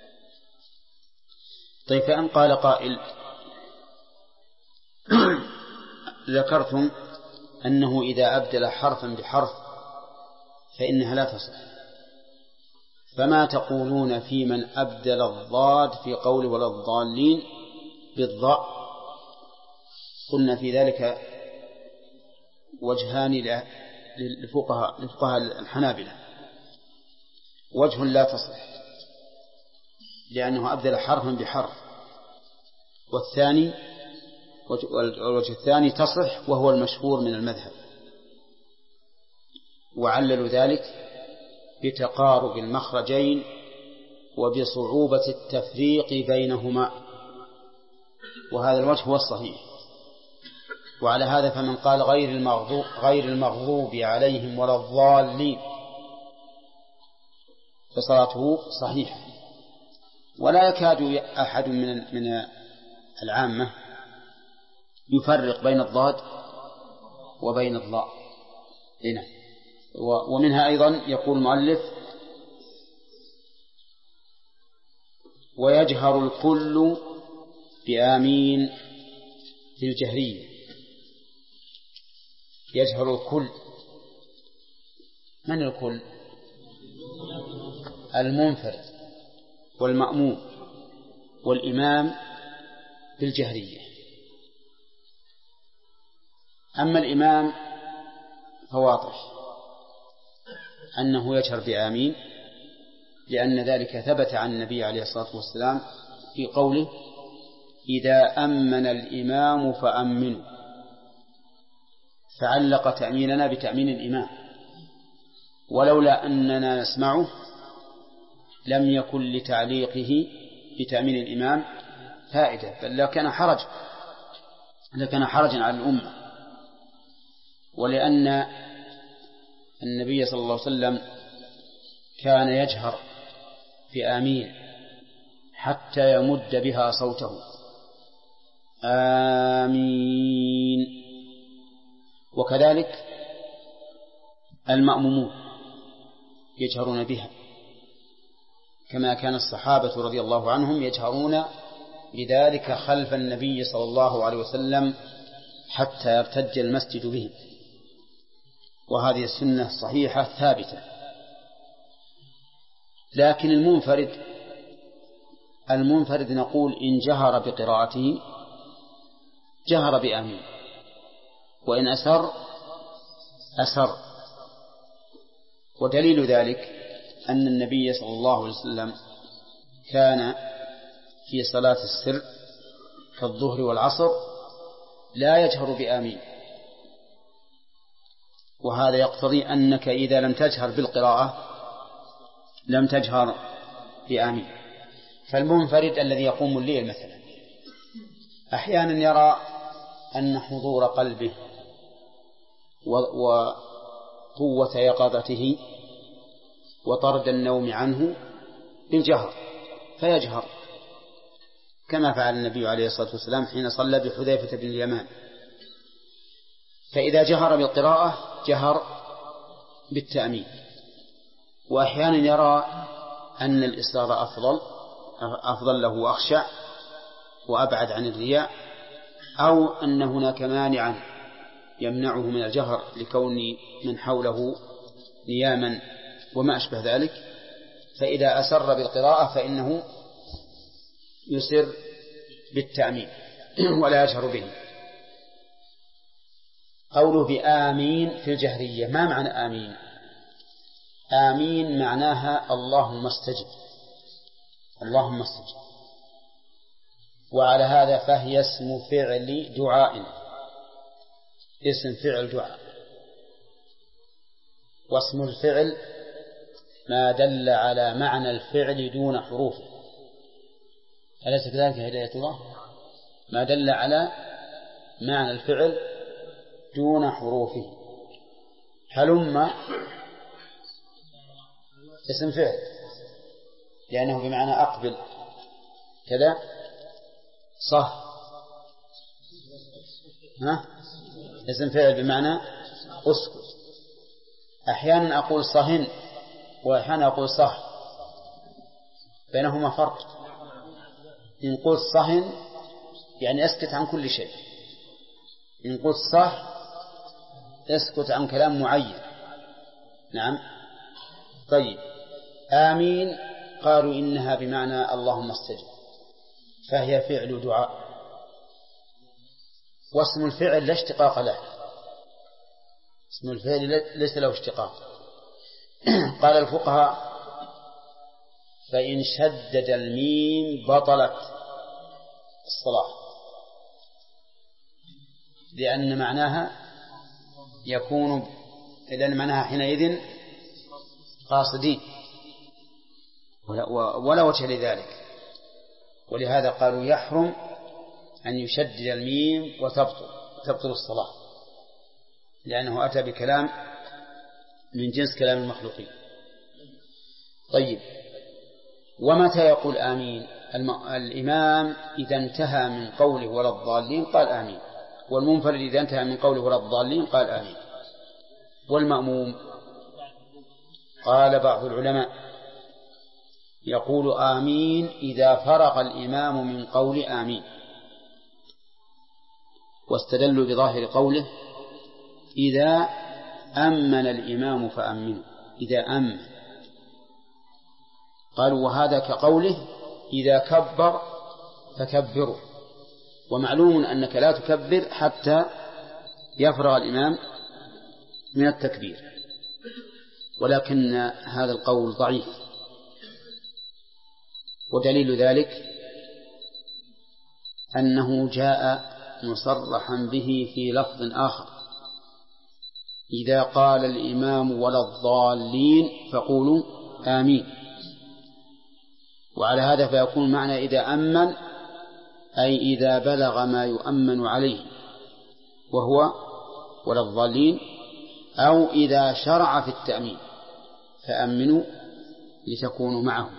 طيب، فإن قال قائل: ذكرتم أنه إذا أبدل حرفا بحرف فإنها لا تصح، فما تقولون في من أبدل الضاد في قول ولا الضالين بالضاء؟ قلنا في ذلك وجهان للفقهاء الحنابلة. وجه لا تصح لأنه أبدل حرفا بحرف، والوجه الثاني تصح وهو المشهور من المذهب، وعللوا ذلك بتقارب المخرجين وبصعوبة التفريق بينهما، وهذا الوجه هو الصحيح. وعلى هذا فمن قال غير المغضوب عليهم ولا الضالين فصلاته صحيحة. ولا يكاد أحد من العامة يفرق بين الضاد وبين الضاء هنا. ومنها أيضا يقول المؤلف: ويجهر الكل بآمين في الجهرية. يجهر الكل، من الكل؟ المنفرد والمأموم والإمام بالجهرية. أما الإمام فواضح أنه يجهر بآمين، لأن ذلك ثبت عن النبي عليه الصلاة والسلام في قوله: إذا أمن الإمام فأمنوا، فعلق تأميننا بتأمين الإمام، ولولا أننا نسمعه لم يكن لتعليقه بتأمين الإمام فائدة، بل لكان حرجا على الأمة. ولأن النبي صلى الله عليه وسلم كان يجهر بآمين حتى يمد بها صوته: آمين. وكذلك المأمومون يجهرون بها، كما كان الصحابة رضي الله عنهم يجهرون بذلك خلف النبي صلى الله عليه وسلم حتى يرتج المسجد بهم، وهذه السنة صحيحة ثابتة. لكن المنفرد نقول إن جهر بقراءته جهر بآمين، وإن أسر ودليل ذلك أن النبي صلى الله عليه وسلم كان في صلاة السر كالظهر والعصر لا يجهر بآمين، وهذا يقتضي أنك إذا لم تجهر بالقراءة لم تجهر بآمين. فالمنفرد الذي يقوم الليل مثلا أحيانا يرى أن حضور قلبه وقوة يقظته وطرد النوم عنه بالجهر فيجهر، كما فعل النبي عليه الصلاة والسلام حين صلى بحذيفة بن اليمان. فإذا جهر بالقراءة جهر بالتأمين. وأحيانا يرى أن الإسرار أفضل له وأخشع وأبعد عن الرياء، أو أن هناك مانعا يمنعه من الجهر لكون من حوله نياما وما أشبه ذلك، فإذا أسر بالقراءة فإنه يسر بالتأمين ولا يجهر به. قوله بآمين في الجهرية، ما معنى آمين؟ آمين معناها اللهم استجب، اللهم استجب. وعلى هذا فهي اسم فعل دعاء، اسم فعل دعاء. واسم الفعل ما دل على معنى الفعل دون حروفه، أليس كذلك هداية الله؟ ما دل على معنى الفعل دون حروفه. هلم اسم فعل لأنه بمعنى أقبل كذا. صه اسم فعل بمعنى أسكت. أحيانا أقول صهن وأحيانا أقول صه، بينهما فرق. إن قلت صهن يعني أسكت عن كل شيء، إن قلت صه أسكت عن كلام معين. نعم. طيب، آمين قالوا إنها بمعنى اللهم استجب، فهي فعل دعاء، واسم الفعل لا اشتقاق له، اسم الفعل ليس له اشتقاق. قال الفقهاء فإن شدد الميم بطلت الصلاة، لأن معناها يكون، لأن معناها حينئذ قاصدين ولا وجه لذلك، ولهذا قالوا يحرم أن يشدد الميم وتبطل الصلاة، لأنه أتى بكلام من جنس كلام المخلوقين. طيب، ومتى يقول آمين؟ الإمام إذا انتهى من قوله ولا الضالين قال آمين، والمنفرد إذا انتهى من قوله ولا الضالين قال آمين. والمأموم قال بعض العلماء يقول آمين إذا فرغ الإمام من قول آمين، واستدلوا بظاهر قوله إذا أمن الإمام فأمنوا، إذا أمن. قالوا وهذا كقوله إذا كبر فكبروا، ومعلوم أنك لا تكبر حتى يفرغ الإمام من التكبير، ولكن هذا القول ضعيف، ودليل ذلك أنه جاء مصرحا به في لفظ آخر: إذا قال الإمام ولا الضالين فقولوا آمين. وعلى هذا فيكون معنى إذا أمن أي إذا بلغ ما يؤمن عليه وهو ولا الضالين، أو إذا شرع في التأمين فأمنوا لتكونوا معه.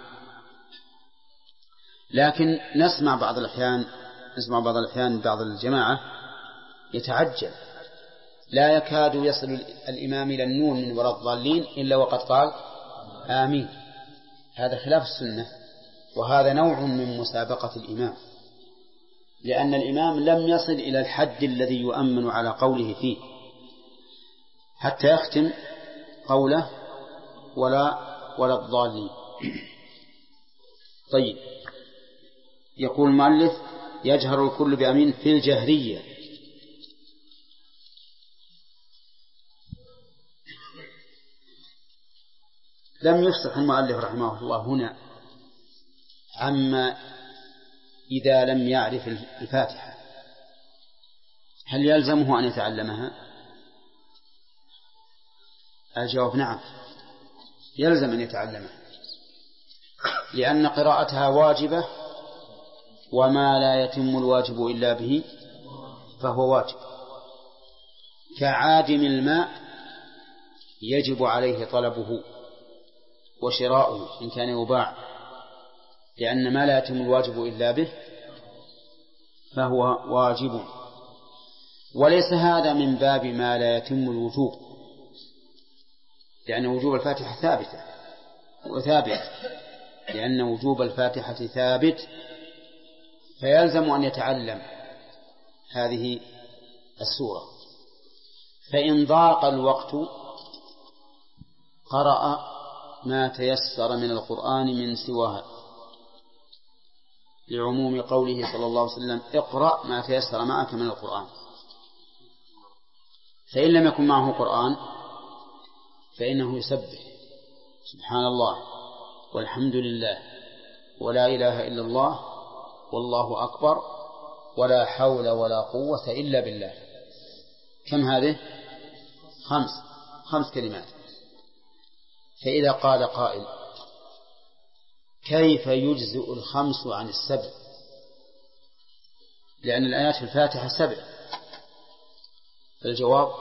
لكن نسمع بعض الأحيان بعض الجماعة يتعجل، لا يكاد يصل الإمام إلى النون من ولا الضالين إلا وقد قال آمين. هذا خلاف السنة، وهذا نوع من مسابقة الإمام، لأن الإمام لم يصل إلى الحد الذي يؤمن على قوله فيه حتى يختم قوله ولا الضالين. طيب، يقول المؤلف يجهر الكل بأمين في الجهرية. لم يفصح المؤلف رحمه الله هنا عما إذا لم يعرف الفاتحة هل يلزمه أن يتعلمها؟ الجواب نعم، يلزم أن يتعلمها، لأن قراءتها واجبة، وما لا يتم الواجب إلا به فهو واجب. كعادم الماء يجب عليه طلبه وشراؤه إن كان يباع، لأن ما لا يتم الواجب إلا به فهو واجب. وليس هذا من باب ما لا يتم الوجوب، لأن وجوب الفاتحة ثابت، لأن وجوب الفاتحة ثابت، فيلزم أن يتعلم هذه السورة. فإن ضاق الوقت قرأ ما تيسر من القرآن من سواها، لعموم قوله صلى الله عليه وسلم اقرأ ما تيسر معك من القرآن. فإن لم يكن معه قرآن فإنه يسبح سبحان الله والحمد لله ولا إله إلا الله والله أكبر ولا حول ولا قوة إلا بالله. كم هذه؟ 5 كلمات. فإذا قال قائل كيف يجزئ 5 عن 7؟ لأن الآيات في الفاتحة 7. الجواب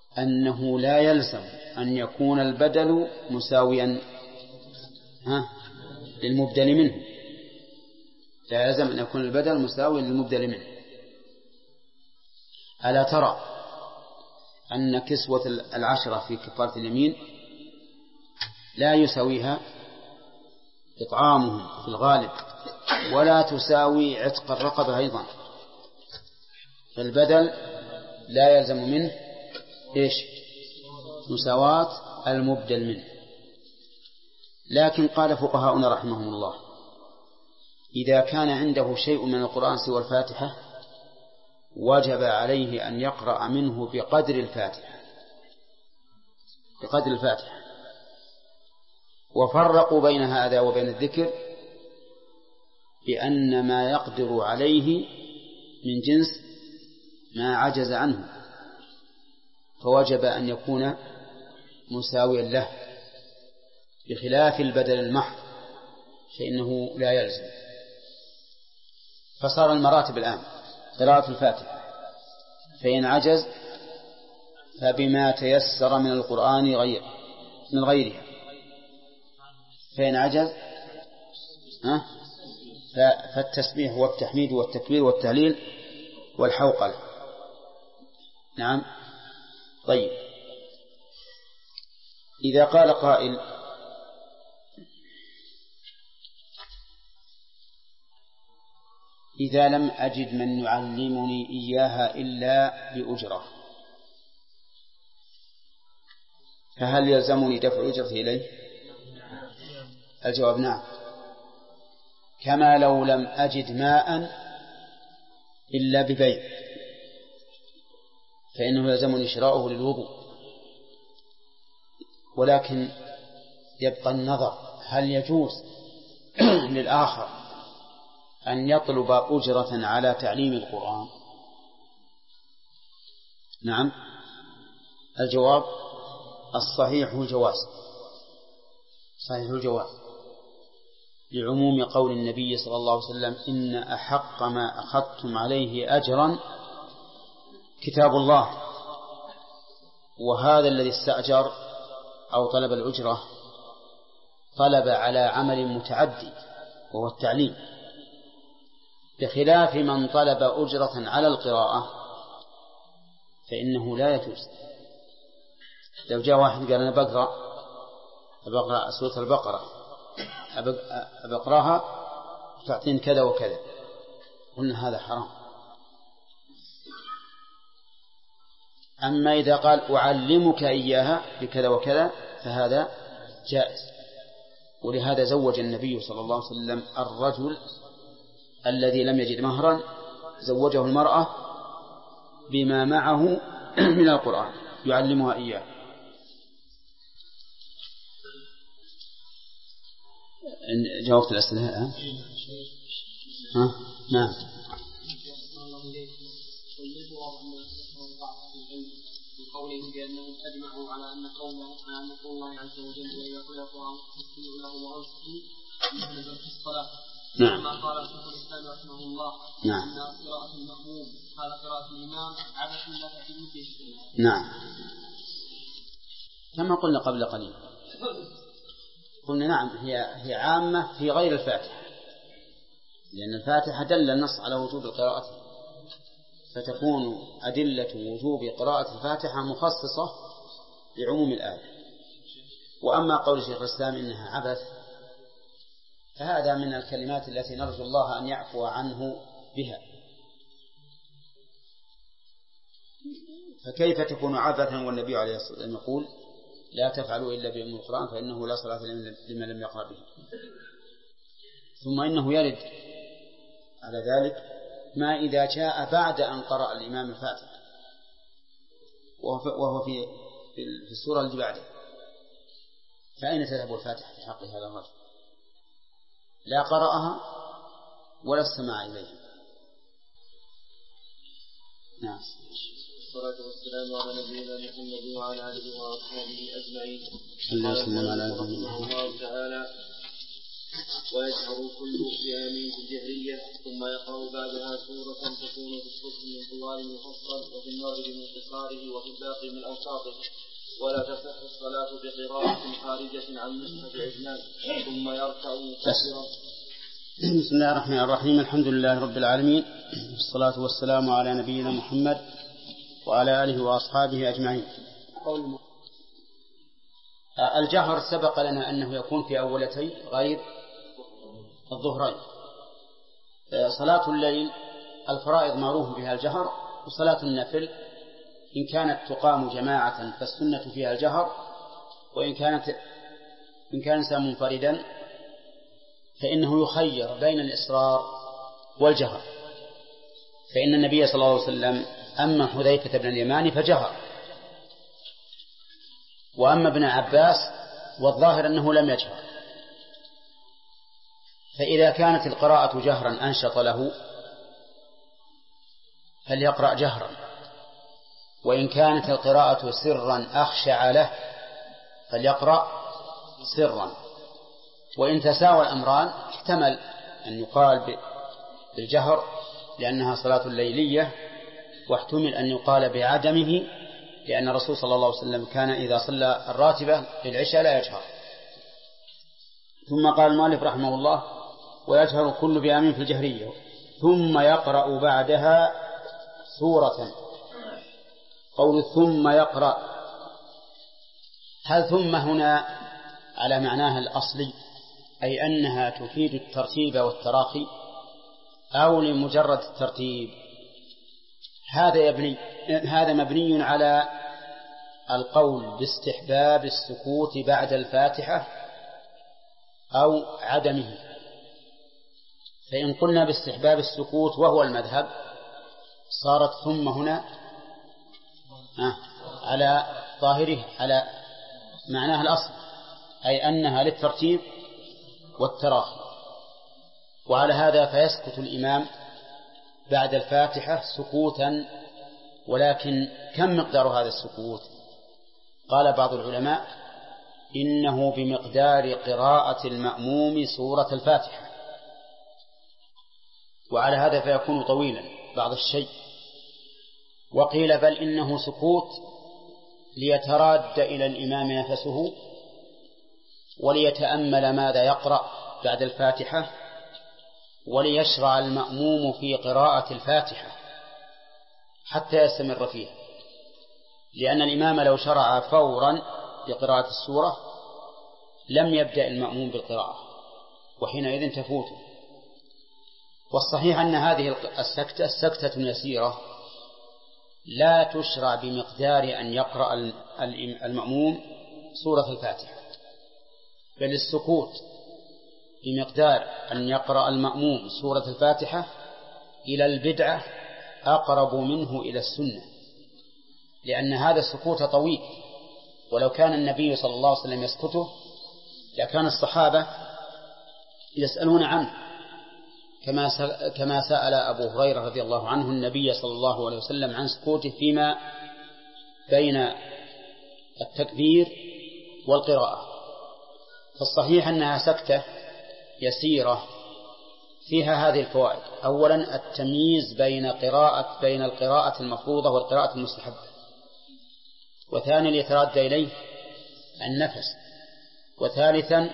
أنه لا يلزم أن يكون البدل مساويا للمبدل منه، لا يلزم أن يكون البدل مساوي للمبدل منه. ألا ترى أن كسوة 10 في كفارة اليمين لا يساويها إطعامهم في الغالب، ولا تساوي عتق الرقبة أيضا، فالبدل لا يلزم منه إيش؟ مساواة المبدل منه. لكن قال فقهاؤنا رحمهم الله إذا كان عنده شيء من القرآن سوى الفاتحة وجب عليه أن يقرأ منه بقدر الفاتحة، بقدر الفاتحة. وفرقوا بين هذا وبين الذكر بأن ما يقدر عليه من جنس ما عجز عنه، فوجب أن يكون مساويا له، بخلاف البدل المحض فإنه لا يلزم. فصار المراتب الآن قراءة الفاتحة، فإن عجز فبما تيسر من القرآن من غيرها، فإن عجز فالتسبيح والتحميد والتكبير والتهليل والحوقلة. نعم. طيب، إذا قال قائل إذا لم أجد من يعلمني إياها إلا بأجرة، فهل يلزمني دفع أجرة إليه؟ الجواب نعم، كما لو لم أجد ماء إلا ببيع فإنه يلزمني شراؤه للوضوء. ولكن يبقى النظر هل يجوز للآخر أن يطلب أجرة على تعليم القرآن؟ نعم، الجواب الصحيح الجواز، صحيح الجواز، لعموم قول النبي صلى الله عليه وسلم إن أحق ما أخذتم عليه أجرا كتاب الله. وهذا الذي استأجر أو طلب الأجرة طلب على عمل متعدي وهو التعليم، بخلاف من طلب أجرة على القراءة فإنه لا يجوز. لو جاء واحد قال أنا بقرأ سورة البقرة أبقرأها تعطين كذا وكذا، قلنا هذا حرام. أما إذا قال أعلمك إياها بكذا وكذا فهذا جائز. ولهذا زوج النبي صلى الله عليه وسلم الرجل الذي لم يجد مهرا، زوجه المرأة بما معه من القرآن يعلمها إياه. جاوبت الأسئلة؟ نعم. قولهم بأنهم أجمعوا على أن قول الله عز وجل وإذا قرأ القرآن فاستمعوا له وأنصتوا أنه في الصلاة. نعم. كما قال شيخ الإسلام رحمه الله نعم. أن قراءة المأموم قال قراءة الإمام عبث لا تتم في شيء. نعم، كما قلنا قبل قليل، قلنا نعم هي عامة في غير الفاتحة، لأن الفاتحة دل النص على وجوب القراءة، فتكون أدلة وجوب قراءة الفاتحة مخصصة لعموم الآية. وأما قول شيخ الإسلام إنها عبث فهذا من الكلمات التي نرجو الله أن يعفو عنه بها، فكيف تكون عبثا والنبي عليه الصلاة والسلام يقول لا تفعلوا إلا بأم القرآن فإنه لا صلاة لمن لم يقرأ به. ثم إنه يرد على ذلك ما إذا جاء بعد أن قرأ الإمام الفاتحة وهو في السورة اللي بعده، فأين تذهب الفاتحة في حق هذا الرجل؟ لا قرأها ولا استمع إليها. نعم. والصلاة والسلام على نبينا محمد وعلى آله وأصحابه أجمعين. الله تعالى ويجهر كل بآمين في الجهرية ثم يقرأ بعدها سورة تكون في الصبح من طوال المفصل وفي المغرب من قصاره وفي الباقي من أوساطه ولا تصح الصلاة بقراءة خارجة عن مصحف عثمان ثم يركع مكبرا. بسم الله الرحمن الرحيم. الحمد لله رب العالمين، والصلاة والسلام على نبينا محمد وعلى آله وأصحابه أجمعين. الجهر سبق لنا أنه يكون في أولتي غير الظهرين. صلاة الليل الفرائض معروف بها الجهر، وصلاة النفل إن كانت تقام جماعة فالسنة فيها الجهر، وإن كان إنسان منفردا فإنه يخير بين الإصرار والجهر، فإن النبي صلى الله عليه وسلم أما حذيفة بن اليمان فجهر، وأما ابن عباس والظاهر أنه لم يجهر. فإذا كانت القراءة جهرا أنشط له فليقرأ جهرا، وإن كانت القراءة سرا أخشع له فليقرأ سرا. وإن تساوى الأمران احتمل أن يقال بالجهر لأنها صلاة ليلية، واحتمل أن يقال بعدمه لأن الرسول صلى الله عليه وسلم كان إذا صلى الراتبة للعشاء لا يجهر. ثم قال المؤلف رحمه الله: ويجهر كل بآمين في الجهرية ثم يقرأ بعدها سورة. قول ثم يقرأ، هل ثم هنا على معناها الأصلي أي أنها تفيد الترتيب والتراخي، أو لمجرد الترتيب؟ هذا مبني على القول باستحباب السكوت بعد الفاتحة أو عدمه. فإن قلنا باستحباب السكوت وهو المذهب صارت ثم هنا على ظاهره على معناها الأصل، أي أنها للترتيب والتراخي. وعلى هذا فيسكت الإمام بعد الفاتحة سكوتا، ولكن كم مقدار هذا السكوت؟ قال بعض العلماء إنه بمقدار قراءة المأموم سورة الفاتحة، وعلى هذا فيكون طويلا بعض الشيء. وقيل بل إنه سكوت ليتراد إلى الإمام نفسه وليتأمل ماذا يقرأ بعد الفاتحة، وليشرع المأموم في قراءة الفاتحة حتى يستمر فيها، لأن الإمام لو شرع فورا بقراءة السورة لم يبدأ المأموم بالقراءة وحينئذ تفوته. والصحيح أن هذه السكتة يسيرة لا تشرع بمقدار أن يقرأ المأموم سورة الفاتحة، بل السكوت بمقدار أن يقرأ المأموم سورة الفاتحة إلى البدعة أقرب منه إلى السنة، لأن هذا السكوت طويل، ولو كان النبي صلى الله عليه وسلم يسكته لكان الصحابة يسألون عنه، كما سأل أبو هريرة رضي الله عنه النبي صلى الله عليه وسلم عن سكوته فيما بين التكبير والقراءة. فالصحيح أنها سكتة يسيرة فيها هذه الفوائد: أولا التمييز بين القراءة المفروضة والقراءة المستحبة، وثانيا يتراد إليه النفس، وثالثا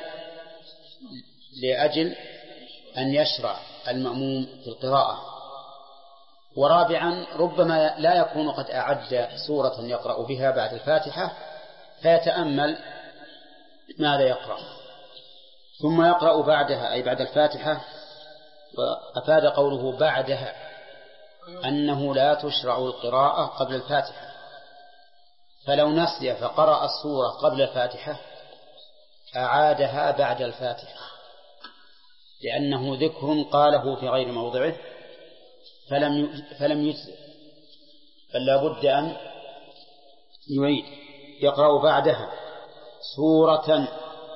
لأجل أن يشرع المأموم في القراءة، ورابعا ربما لا يكون قد أعد سورة يقرأ بها بعد الفاتحة فيتأمل ماذا يقرأ، ثم يقرأ بعدها أي بعد الفاتحة. وأفاد قوله بعدها أنه لا تشرع القراءة قبل الفاتحة، فلو نسي فقرأ السورة قبل الفاتحة أعادها بعد الفاتحة، لأنه ذكر قاله في غير موضعه فلم يجزئ، فلا بد أن يعيد. يقرأ بعدها سورة،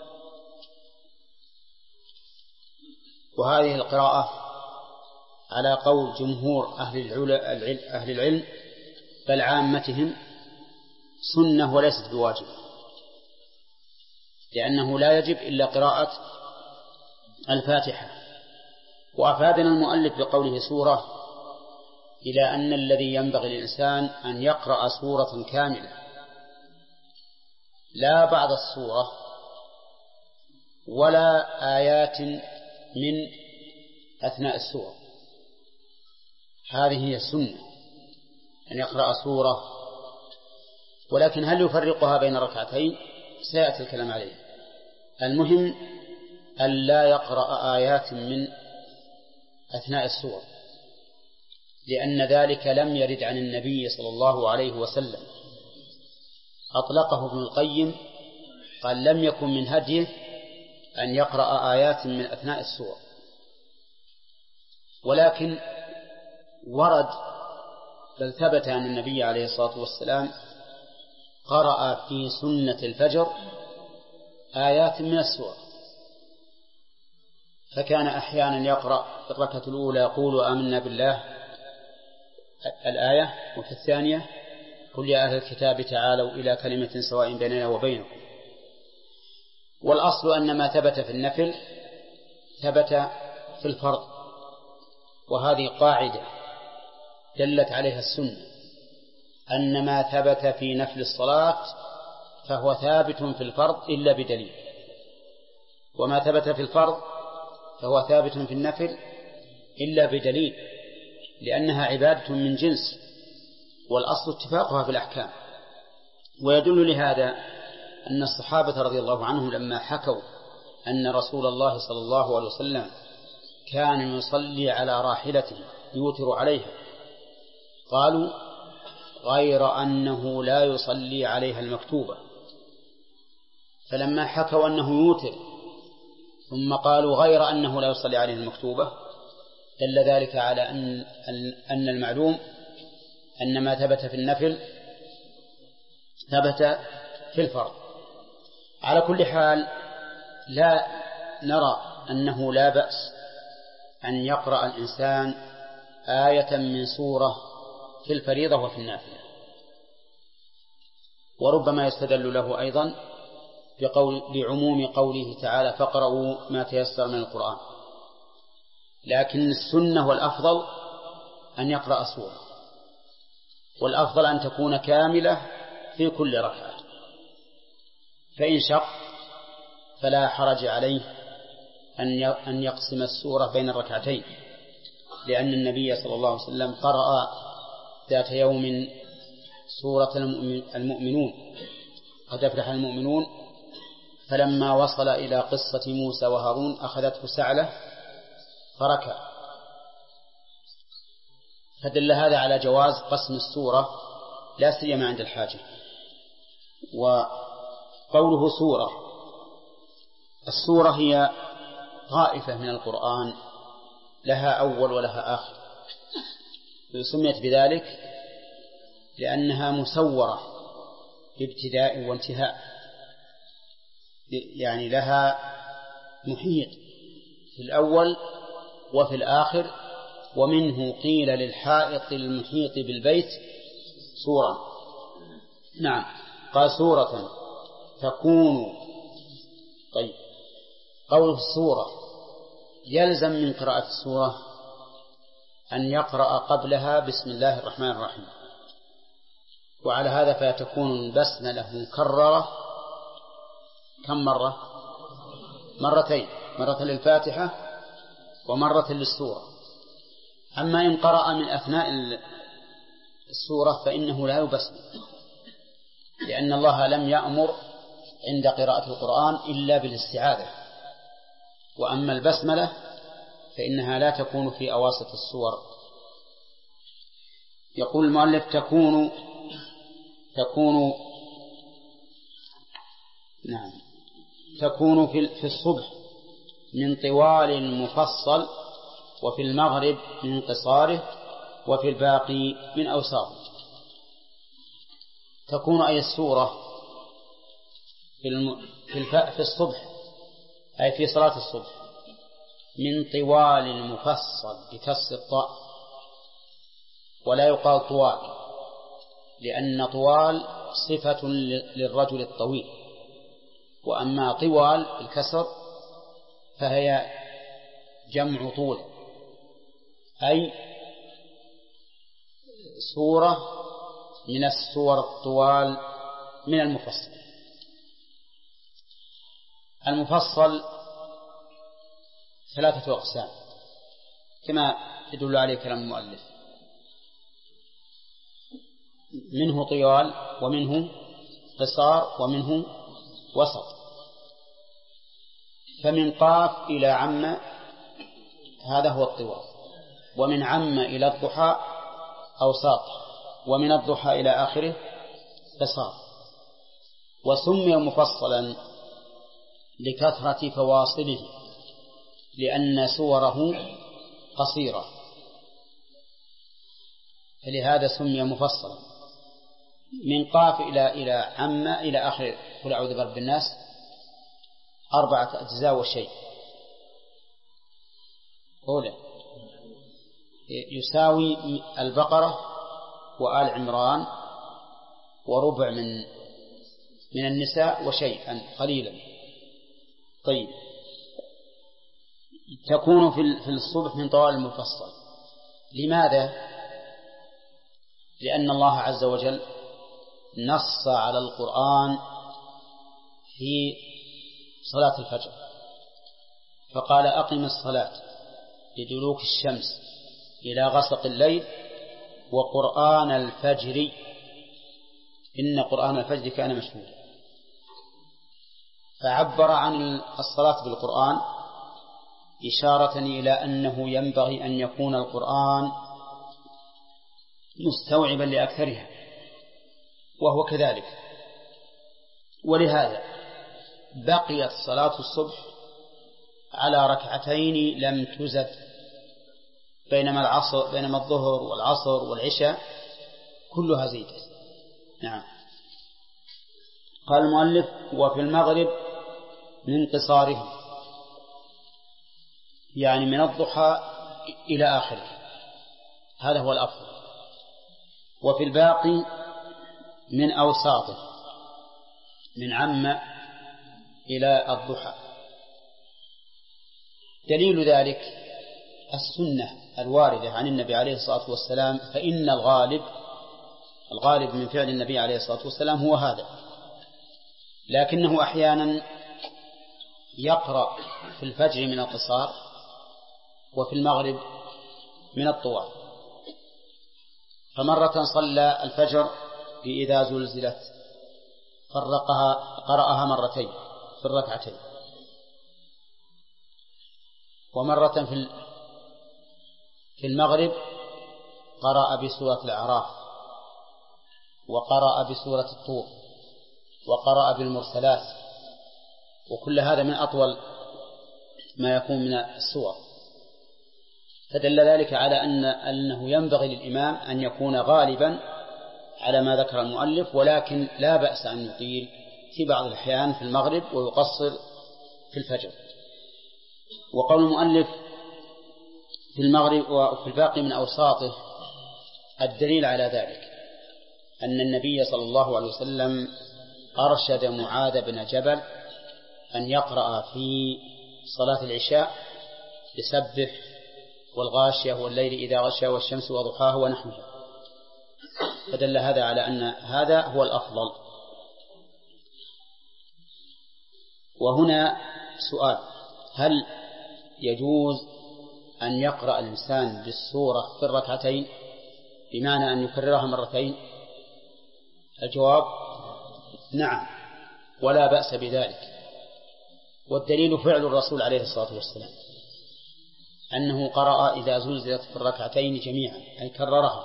وهذه القراءة على قول جمهور أهل العلم بل عامتهم سنة وليست بواجب، لأنه لا يجب إلا قراءة الفاتحة. وأفادنا المؤلف بقوله سورة إلى أن الذي ينبغي للإنسان أن يقرأ سورة كاملة، لا بعض السورة ولا آيات من أثناء السورة. هذه هي السنة، أن يقرأ سورة، ولكن هل يفرقها بين ركعتين؟ سيأتي الكلام عليه. المهم أن لا يقرأ آيات من أثناء السورة، لأن ذلك لم يرد عن النبي صلى الله عليه وسلم. أطلقه ابن القيم، قال لم يكن من هديه أن يقرأ آيات من أثناء السورة، ولكن ورد بل ثبت أن النبي عليه الصلاة والسلام قرأ في سنة الفجر آيات من السورة، فكان أحيانا يقرأ في الركعة الأولى يقول آمنا بالله الآية، وفي الثانية قل يا أهل الكتاب تعالوا إلى كلمة سواء بيننا وبينكم. والأصل أن ما ثبت في النفل ثبت في الفرض، وهذه قاعدة دلت عليها السنة، أن ما ثبت في نفل الصلاة فهو ثابت في الفرض إلا بدليل، وما ثبت في الفرض فهو ثابت في النفل إلا بدليل، لأنها عبادة من جنس، والأصل اتفاقها في الأحكام. ويدل لهذا أن الصحابة رضي الله عنهم لما حكوا أن رسول الله صلى الله عليه وسلم كان يصلي على راحلته يوتر عليها، قالوا غير أنه لا يصلي عليها المكتوبة. فلما حكوا أنه يوتر ثم قالوا غير أنه لا يصلي عليها المكتوبة، دل ذلك على أن المعلوم أن ما ثبت في النفل ثبت في الفرض. على كل حال لا نرى أنه لا بأس أن يقرأ الإنسان آية من سورة في الفريضة وفي النافلة، وربما يستدل له أيضا بعموم قوله تعالى فاقرؤوا ما تيسر من القرآن، لكن السنة والأفضل أن يقرأ سورة، والأفضل أن تكون كاملة في كل ركعة، فإن شق فلا حرج عليه أن يقسم السورة بين الركعتين، لأن النبي صلى الله عليه وسلم قرأ ذات يوم سورة المؤمنون قد أفلح المؤمنون، فلما وصل إلى قصة موسى وهارون أخذته سعلة فركع، فدل هذا على جواز قسم السورة لا سيما عند الحاجة. وقوله سورة، السورة هي طائفة من القرآن لها أول ولها آخر، سميت بذلك لأنها مسورة بابتداء وانتهاء، يعني لها محيط في الأول وفي الآخر، ومنه قيل للحائط المحيط بالبيت سورة. نعم، قال سورة تكون. طيب، قول السورة يلزم من قراءة السورة أن يقرأ قبلها بسم الله الرحمن الرحيم، وعلى هذا فتكون البسملة مكررة كم مرة؟ مرتين، مرة للفاتحة ومرة للسورة. أما إن قرأ من أثناء السورة فإنه لا يبسمل، لأن الله لم يأمر عند قراءة القرآن إلا بالاستعاذة، وأما البسملة فإنها لا تكون في أواسط السور. يقول المؤلف تكون في الصبح من طوال المفصل، وفي المغرب من قصاره، وفي الباقي من أوساطه. تكون أي السورة في الصبح، أي في صلاة الصبح، من طوال المفصل بكسر الطاء، ولا يقال طوال، لأن طوال صفة للرجل الطويل، وأما طوال الكسر فهي جمع طول، أي سورة من السور الطوال من المفصل. المفصل 3 أقسام كما يدل عليه كلام المؤلف، منه طوال ومنه قصار ومنه وسط. فمن قاف إلى عم هذا هو الطوال، ومن عم إلى الضحى أوساط، ومن الضحى إلى آخره قصار. وسمي مفصلا لكثرة فواصله لأن سوره قصيرة، فلهذا سمي مفصلا. من قاف إلى عم إلى آخر قل أعوذ برب الناس 4 أجزاء وشيء. أولى يساوي البقرة وآل عمران وربع من النساء وشيئا قليلا. طيب، تكون في الصبح من طوال المفصل. لماذا؟ لأن الله عز وجل نص على القرآن في صلاة الفجر فقال أقم الصلاة لدلوك الشمس إلى غسق الليل وقرآن الفجر إن قرآن الفجر كان مشهودا. فعبر عن الصلاة بالقرآن إشارة إلى أنه ينبغي أن يكون القرآن مستوعبا لأكثرها، وهو كذلك. ولهذا بقيت صلاة الصبح على 2 لم تزد، بينما الظهر والعصر والعشاء كلها زيدت. نعم. قال المؤلف وفي المغرب من قصاره، يعني من الضحى إلى آخره، هذا هو الأفضل. وفي الباقي من أوساطه، من عم إلى الضحى. دليل ذلك السنة الواردة عن النبي عليه الصلاة والسلام، فإن الغالب من فعل النبي عليه الصلاة والسلام هو هذا، لكنه أحيانا يقرأ في الفجر من القصار وفي المغرب من الطوال. فمرة صلى الفجر بإذا زلزلت قرأها 2 مرتين في الركعتين، ومرة في المغرب قرأ بسورة الأعراف، وقرأ بسورة الطور، وقرأ بالمرسلات، وكل هذا من أطول ما يكون من السور. فدل ذلك على أنه ينبغي للإمام أن يكون غالبا على ما ذكر المؤلف، ولكن لا بأس أن يطيل في بعض الأحيان في المغرب ويقصر في الفجر. وقول المؤلف في المغرب وفي الباقي من أوساطه، الدليل على ذلك أن النبي صلى الله عليه وسلم أرشد معاذ بن جبل أن يقرأ في صلاة العشاء بسبح والغاشية والليل إذا غشى والشمس وضحاها ونحوها، فدل هذا على أن هذا هو الأفضل. وهنا سؤال: هل يجوز أن يقرأ الإنسان بالسورة في الركعتين بمعنى أن يكررها 2 مرتين؟ الجواب نعم، ولا بأس بذلك. والدليل فعل الرسول عليه الصلاة والسلام، أنه قرأ إذا زلزلت في الركعتين جميعا، أي كررها.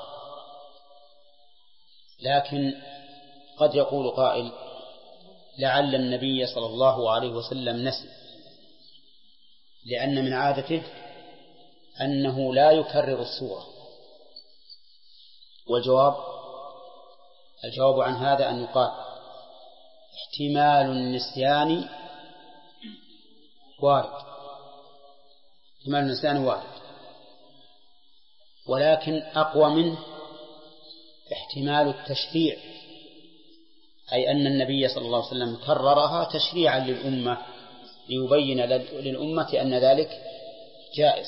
لكن قد يقول قائل: لعل النبي صلى الله عليه وسلم نسي، لأن من عادته أنه لا يكرر السورة. الجواب عن هذا أن يقال: احتمال النسيان وارد، ولكن أقوى منه احتمال التشريع، أي أن النبي صلى الله عليه وسلم كررها تشريعا للأمة ليبين للأمة أن ذلك جائز.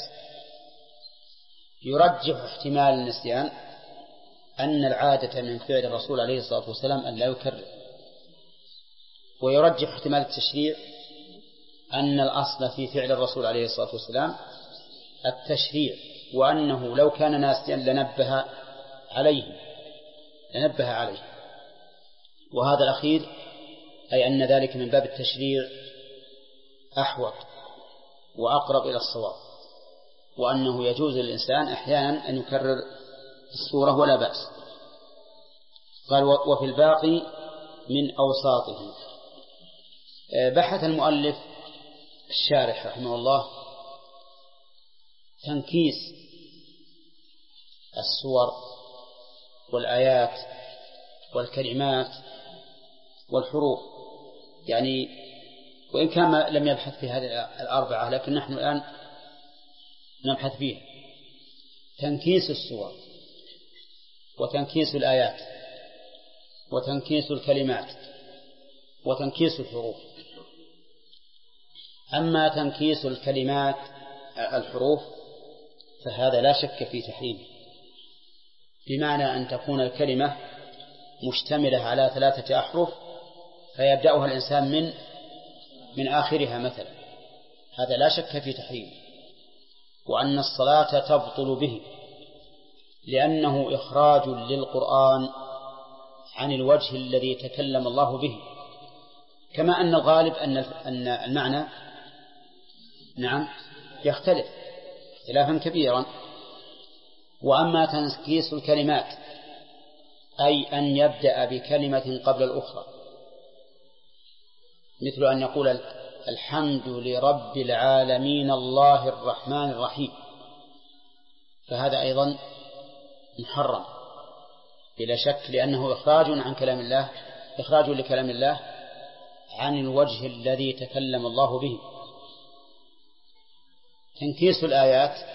يرجح احتمال النسيان أن العادة من فعل الرسول عليه الصلاة والسلام أن لا يكرر، ويرجح احتمال التشريع أن الأصل في فعل الرسول عليه الصلاة والسلام التشريع، وأنه لو كان ناسيا لنبه عليه. وهذا الأخير أي أن ذلك من باب التشريع أحوط وأقرب إلى الصواب، وأنه يجوز للإنسان أحيانا أن يكرر السورة ولا بأس. قال وفي الباقي من أوساطه. بحث المؤلف الشارح رحمه الله تنكيس السور والآيات والكلمات والحروف، يعني وإن كان لم يبحث في هذه الأربعة لكن نحن الآن نبحث فيها. تنكيس السور وتنكيس الآيات وتنكيس الكلمات وتنكيس الحروف. أما تنكيس الكلمات الحروف فهذا لا شك في تحريمه، بمعنى أن تكون الكلمة مشتملة على 3 أحرف فيبدأها الإنسان من آخرها مثلا، هذا لا شك في تحريمه. وأن الصلاة تبطل به لأنه إخراج للقرآن عن الوجه الذي تكلم الله به، كما أن الغالب أن المعنى يختلف اختلافا كبيرا. وأما تنكيس الكلمات أي أن يبدأ بكلمة قبل الأخرى، مثل أن يقول الحمد لرب العالمين الله الرحمن الرحيم، فهذا أيضا محرم بلا شك، لأنه إخراج لكلام الله عن الوجه الذي تكلم الله به. تنكيس الآيات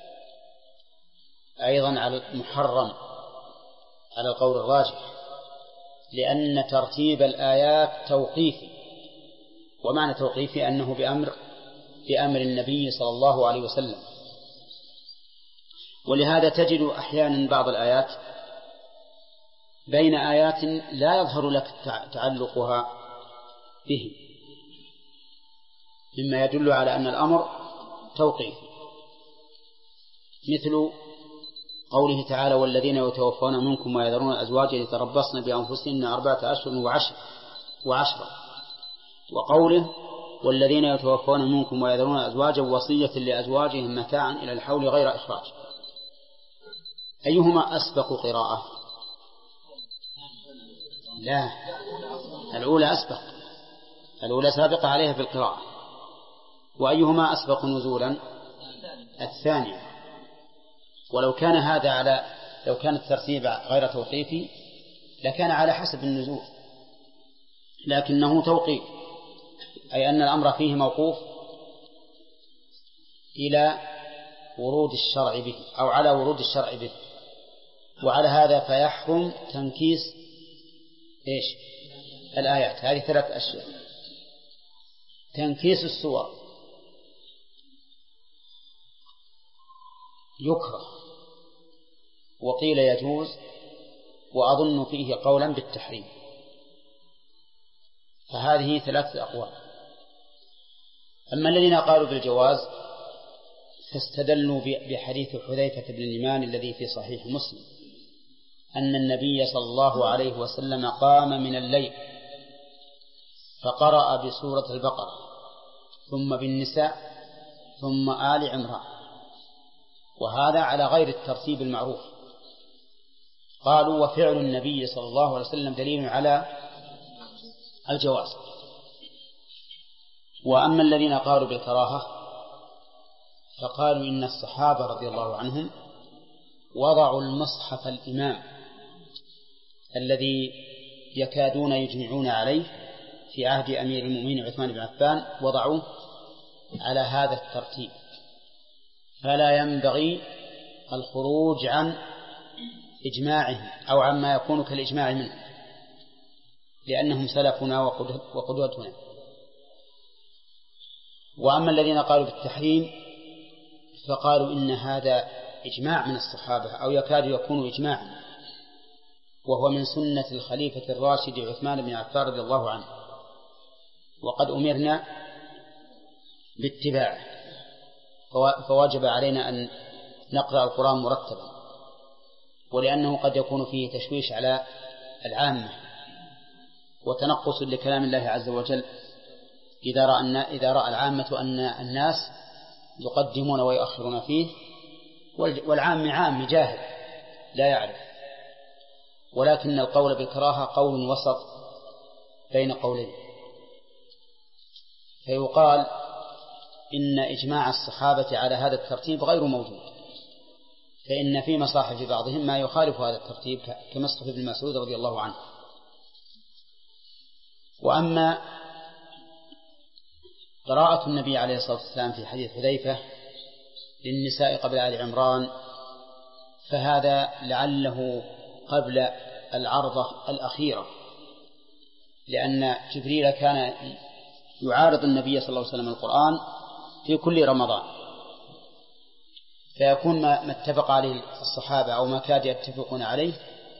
أيضا على محرم على القول الراجح، لأن ترتيب الآيات توقيفي، ومعنى توقيفي أنه بأمر النبي صلى الله عليه وسلم. ولهذا تجد أحيانا بعض الآيات بين آيات لا يظهر لك تعلقها به، مما يدل على أن الأمر توقيفي، مثل قوله تعالى والذين يتوفون منكم ويذرون أزواجا يتربصن بأنفسهن 4 أشهر وعشرا، وقوله والذين يتوفون منكم ويذرون أزواجا وصية لأزواجهم متاعا إلى الحول غير إخراج. أيهما أسبق قراءة؟ لا، الأولى أسبق، الأولى سابقة عليها في القراءة. وأيهما أسبق نزولا؟ الثانية. ولو كان لو كان الترتيب غير توقيفي لكان على حسب النزول، لكنه توقيف، أي أن الأمر فيه موقوف إلى ورود الشرع به أو على ورود الشرع به. وعلى هذا فيحرم تنكيس الآيات. هذه 3 أشياء. تنكيس السور يكره، وقيل يجوز، وأظن فيه قولا بالتحريم، فهذه 3 أقوال. أما الذين قالوا بالجواز فاستدلوا بحديث حذيفة بن اليمان الذي في صحيح مسلم أن النبي صلى الله عليه وسلم قام من الليل فقرأ بسورة البقرة ثم بالنساء ثم آل عمران، وهذا على غير الترتيب المعروف. قالوا وفعل النبي صلى الله عليه وسلم دليل على الجواز. وأما الذين قالوا بالكراهة فقالوا إن الصحابة رضي الله عنهم وضعوا المصحف الإمام الذي يكادون يجمعون عليه في عهد أمير المؤمنين عثمان بن عفان، وضعوه على هذا الترتيب، فلا ينبغي الخروج عن إجماعهم أو عما يكون كالإجماع منه، لأنهم سلفنا وقدوتنا. وأما الذين قالوا بالتحريم فقالوا إن هذا إجماع من الصحابة أو يكاد يكون إجماعا، وهو من سنة الخليفة الراشد عثمان بن عفان رضي الله عنه. وقد أمرنا باتباعه، فواجب علينا أن نقرأ القرآن مرتبا، ولأنه قد يكون فيه تشويش على العامة وتنقص لكلام الله عز وجل إذا رأى العامة أن الناس يقدمون ويؤخرون فيه، والعام عام جاهل لا يعرف. ولكن القول بالكراهة قول وسط بين قولين، فيقال إن إجماع الصحابة على هذا الترتيب غير موجود، فإن في مصاحف بعضهم ما يخالف هذا الترتيب كمصحف ابن مسعود رضي الله عنه. وأما قراءة النبي عليه الصلاة والسلام في حديث حذيفة للنساء قبل آل عمران فهذا لعله قبل العرضة الأخيرة، لأن جبريل كان يعارض النبي صلى الله عليه وسلم القرآن في كل رمضان، فيكون ما اتفق عليه الصحابة أو ما كاد يتفقون عليه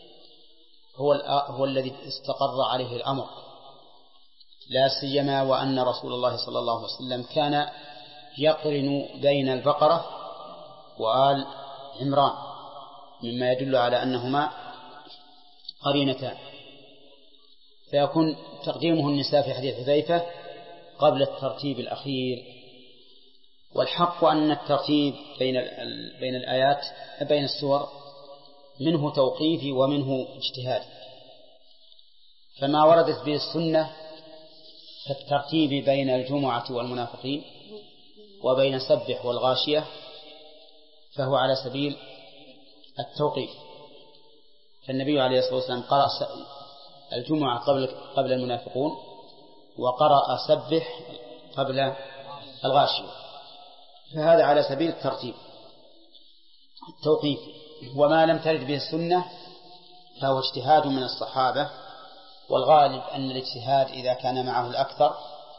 هو الذي استقر عليه الأمر، لا سيما وأن رسول الله صلى الله عليه وسلم كان يقرن بين البقرة وآل عمران، مما يدل على أنهما قرينتان، فيكون تقديمه النساء في حديث حذيفة قبل الترتيب الأخير. والحق أن الترتيب بين الآيات بين السور منه توقيفي ومنه اجتهادي، فما وردت به السنة كالترتيب بين الجمعة والمنافقين وبين سبح والغاشية فهو على سبيل التوقيف، فالنبي عليه الصلاة والسلام قرأ الجمعة قبل المنافقون وقرأ سبح قبل الغاشية، فهذا على سبيل الترتيب التوقيفي. وما لم ترد به السنة فهو اجتهاد من الصحابة، والغالب أن الاجتهاد إذا كان معه الأكثر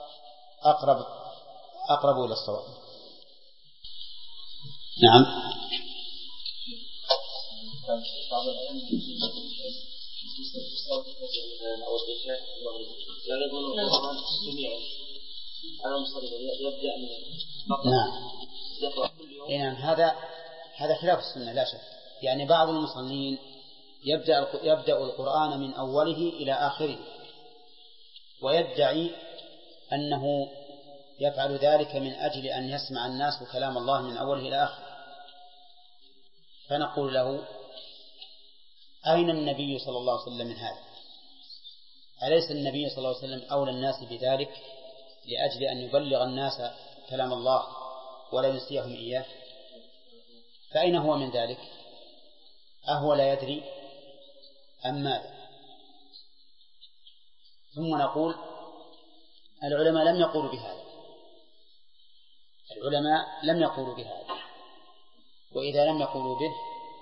أقرب إلى الصواب. نعم. نعم. هذا خلاف السنة لا شك، يعني بعض المصلين يبدأ القرآن من أوله إلى آخره ويدعي أنه يفعل ذلك من أجل أن يسمع الناس كلام الله من أوله إلى آخره، فنقول له أين النبي صلى الله عليه وسلم من هذا؟ أليس النبي صلى الله عليه وسلم أولى الناس بذلك لأجل أن يبلغ الناس كلام الله ولا ينسيهم إياه؟ فأين هو من ذلك؟ أهو لا يدري أم ماذا؟ ثم نقول العلماء لم يقولوا بهذا، وإذا لم يقولوا به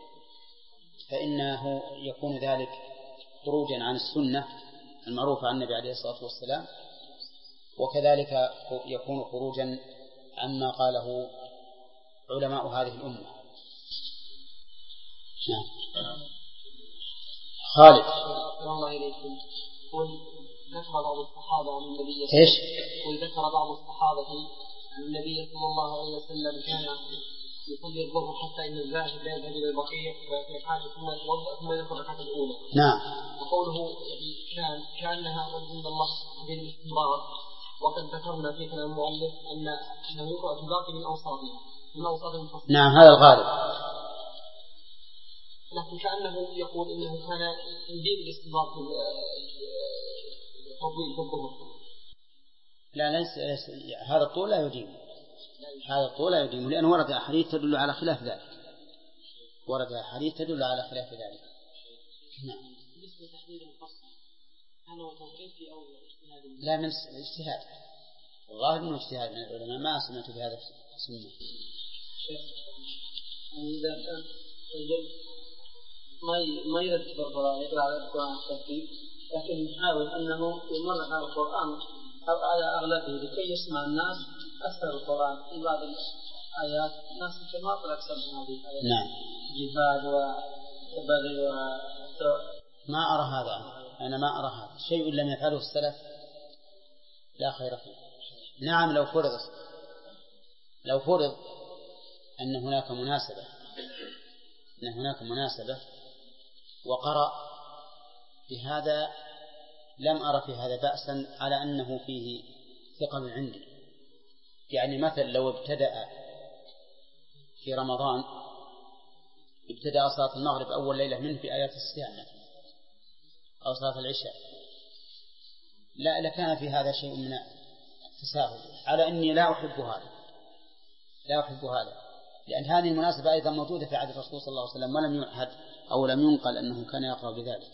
فإنه يكون ذلك خروجا عن السنة المعروفة عن النبي عليه الصلاة والسلام، وكذلك يكون خروجا عما قاله علماء هذه الأمة. خالد الله إليكم. ذكر بعض الصحابة عن النبي ذكر بعض الصحابة عن النبي صلى الله عليه وسلم كان يصلي الظهر حتى إن الذاهب لا يذهب إلى البقيع ففي حاجة ثم يتوضأ ثم يدخل الركعة الأولى. نعم. وقوله كأنها عند الله بالاستمرار، وقد ذكرنا في كلام المؤلف أنه يقرأ في الباقي من أوساط المفصل. نعم هذا الغالب. لكن كأنه يقول إنه كان يدين الاستمرار في تطويل الظهر. لا ليس هذا الطول لا يديم، لأنه ورد أحاديث تدل على خلاف ذلك. نعم. بالنسبة لتحديد المفصل هل هو توقيفي أو اجتهاد؟ لا، من اجتهاد، والله من اجتهاد من العلماء، ما سمعت بهذا السنة. إذا كان ما يرتب القرآن يقرأ على القرآن الترتيب، لكن يحاول أنه يمر على القرآن أو على أغلبه لكي يسمع الناس أكثر القرآن. في بعض الآيات الناس ما أقرأ أكثر من هذه الآيات. نعم. جهاد وتبذل ما أرى هذا، أنا ما أرى هذا شيء لم يفعله السلف لا خير فيه. نعم لو فرض لو فرض أن هناك مناسبة وقرأ بهذا، لم أرى في هذا بأسا على أنه فيه ثقل عندي. يعني مثل لو ابتدأ في رمضان ابتدأ صلاة المغرب أول ليلة منه في آيات الصيام أو صلاة العشاء، لا لكان في هذا شيء من التساهل، على أني لا أحب هذا، لأن هذه المناسبة أيضا موجودة في عهد الرسول صلى الله عليه وسلم ولم يعهد أو لم ينقل أنه كان يقرأ بذلك.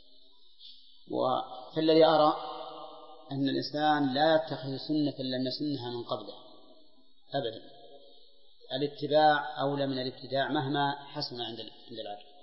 فالذي أرى أن الإنسان لا يتخذ سنة لم يسنها من قبله أبدا، الاتباع أولى من الابتداع مهما حسن عند العبد.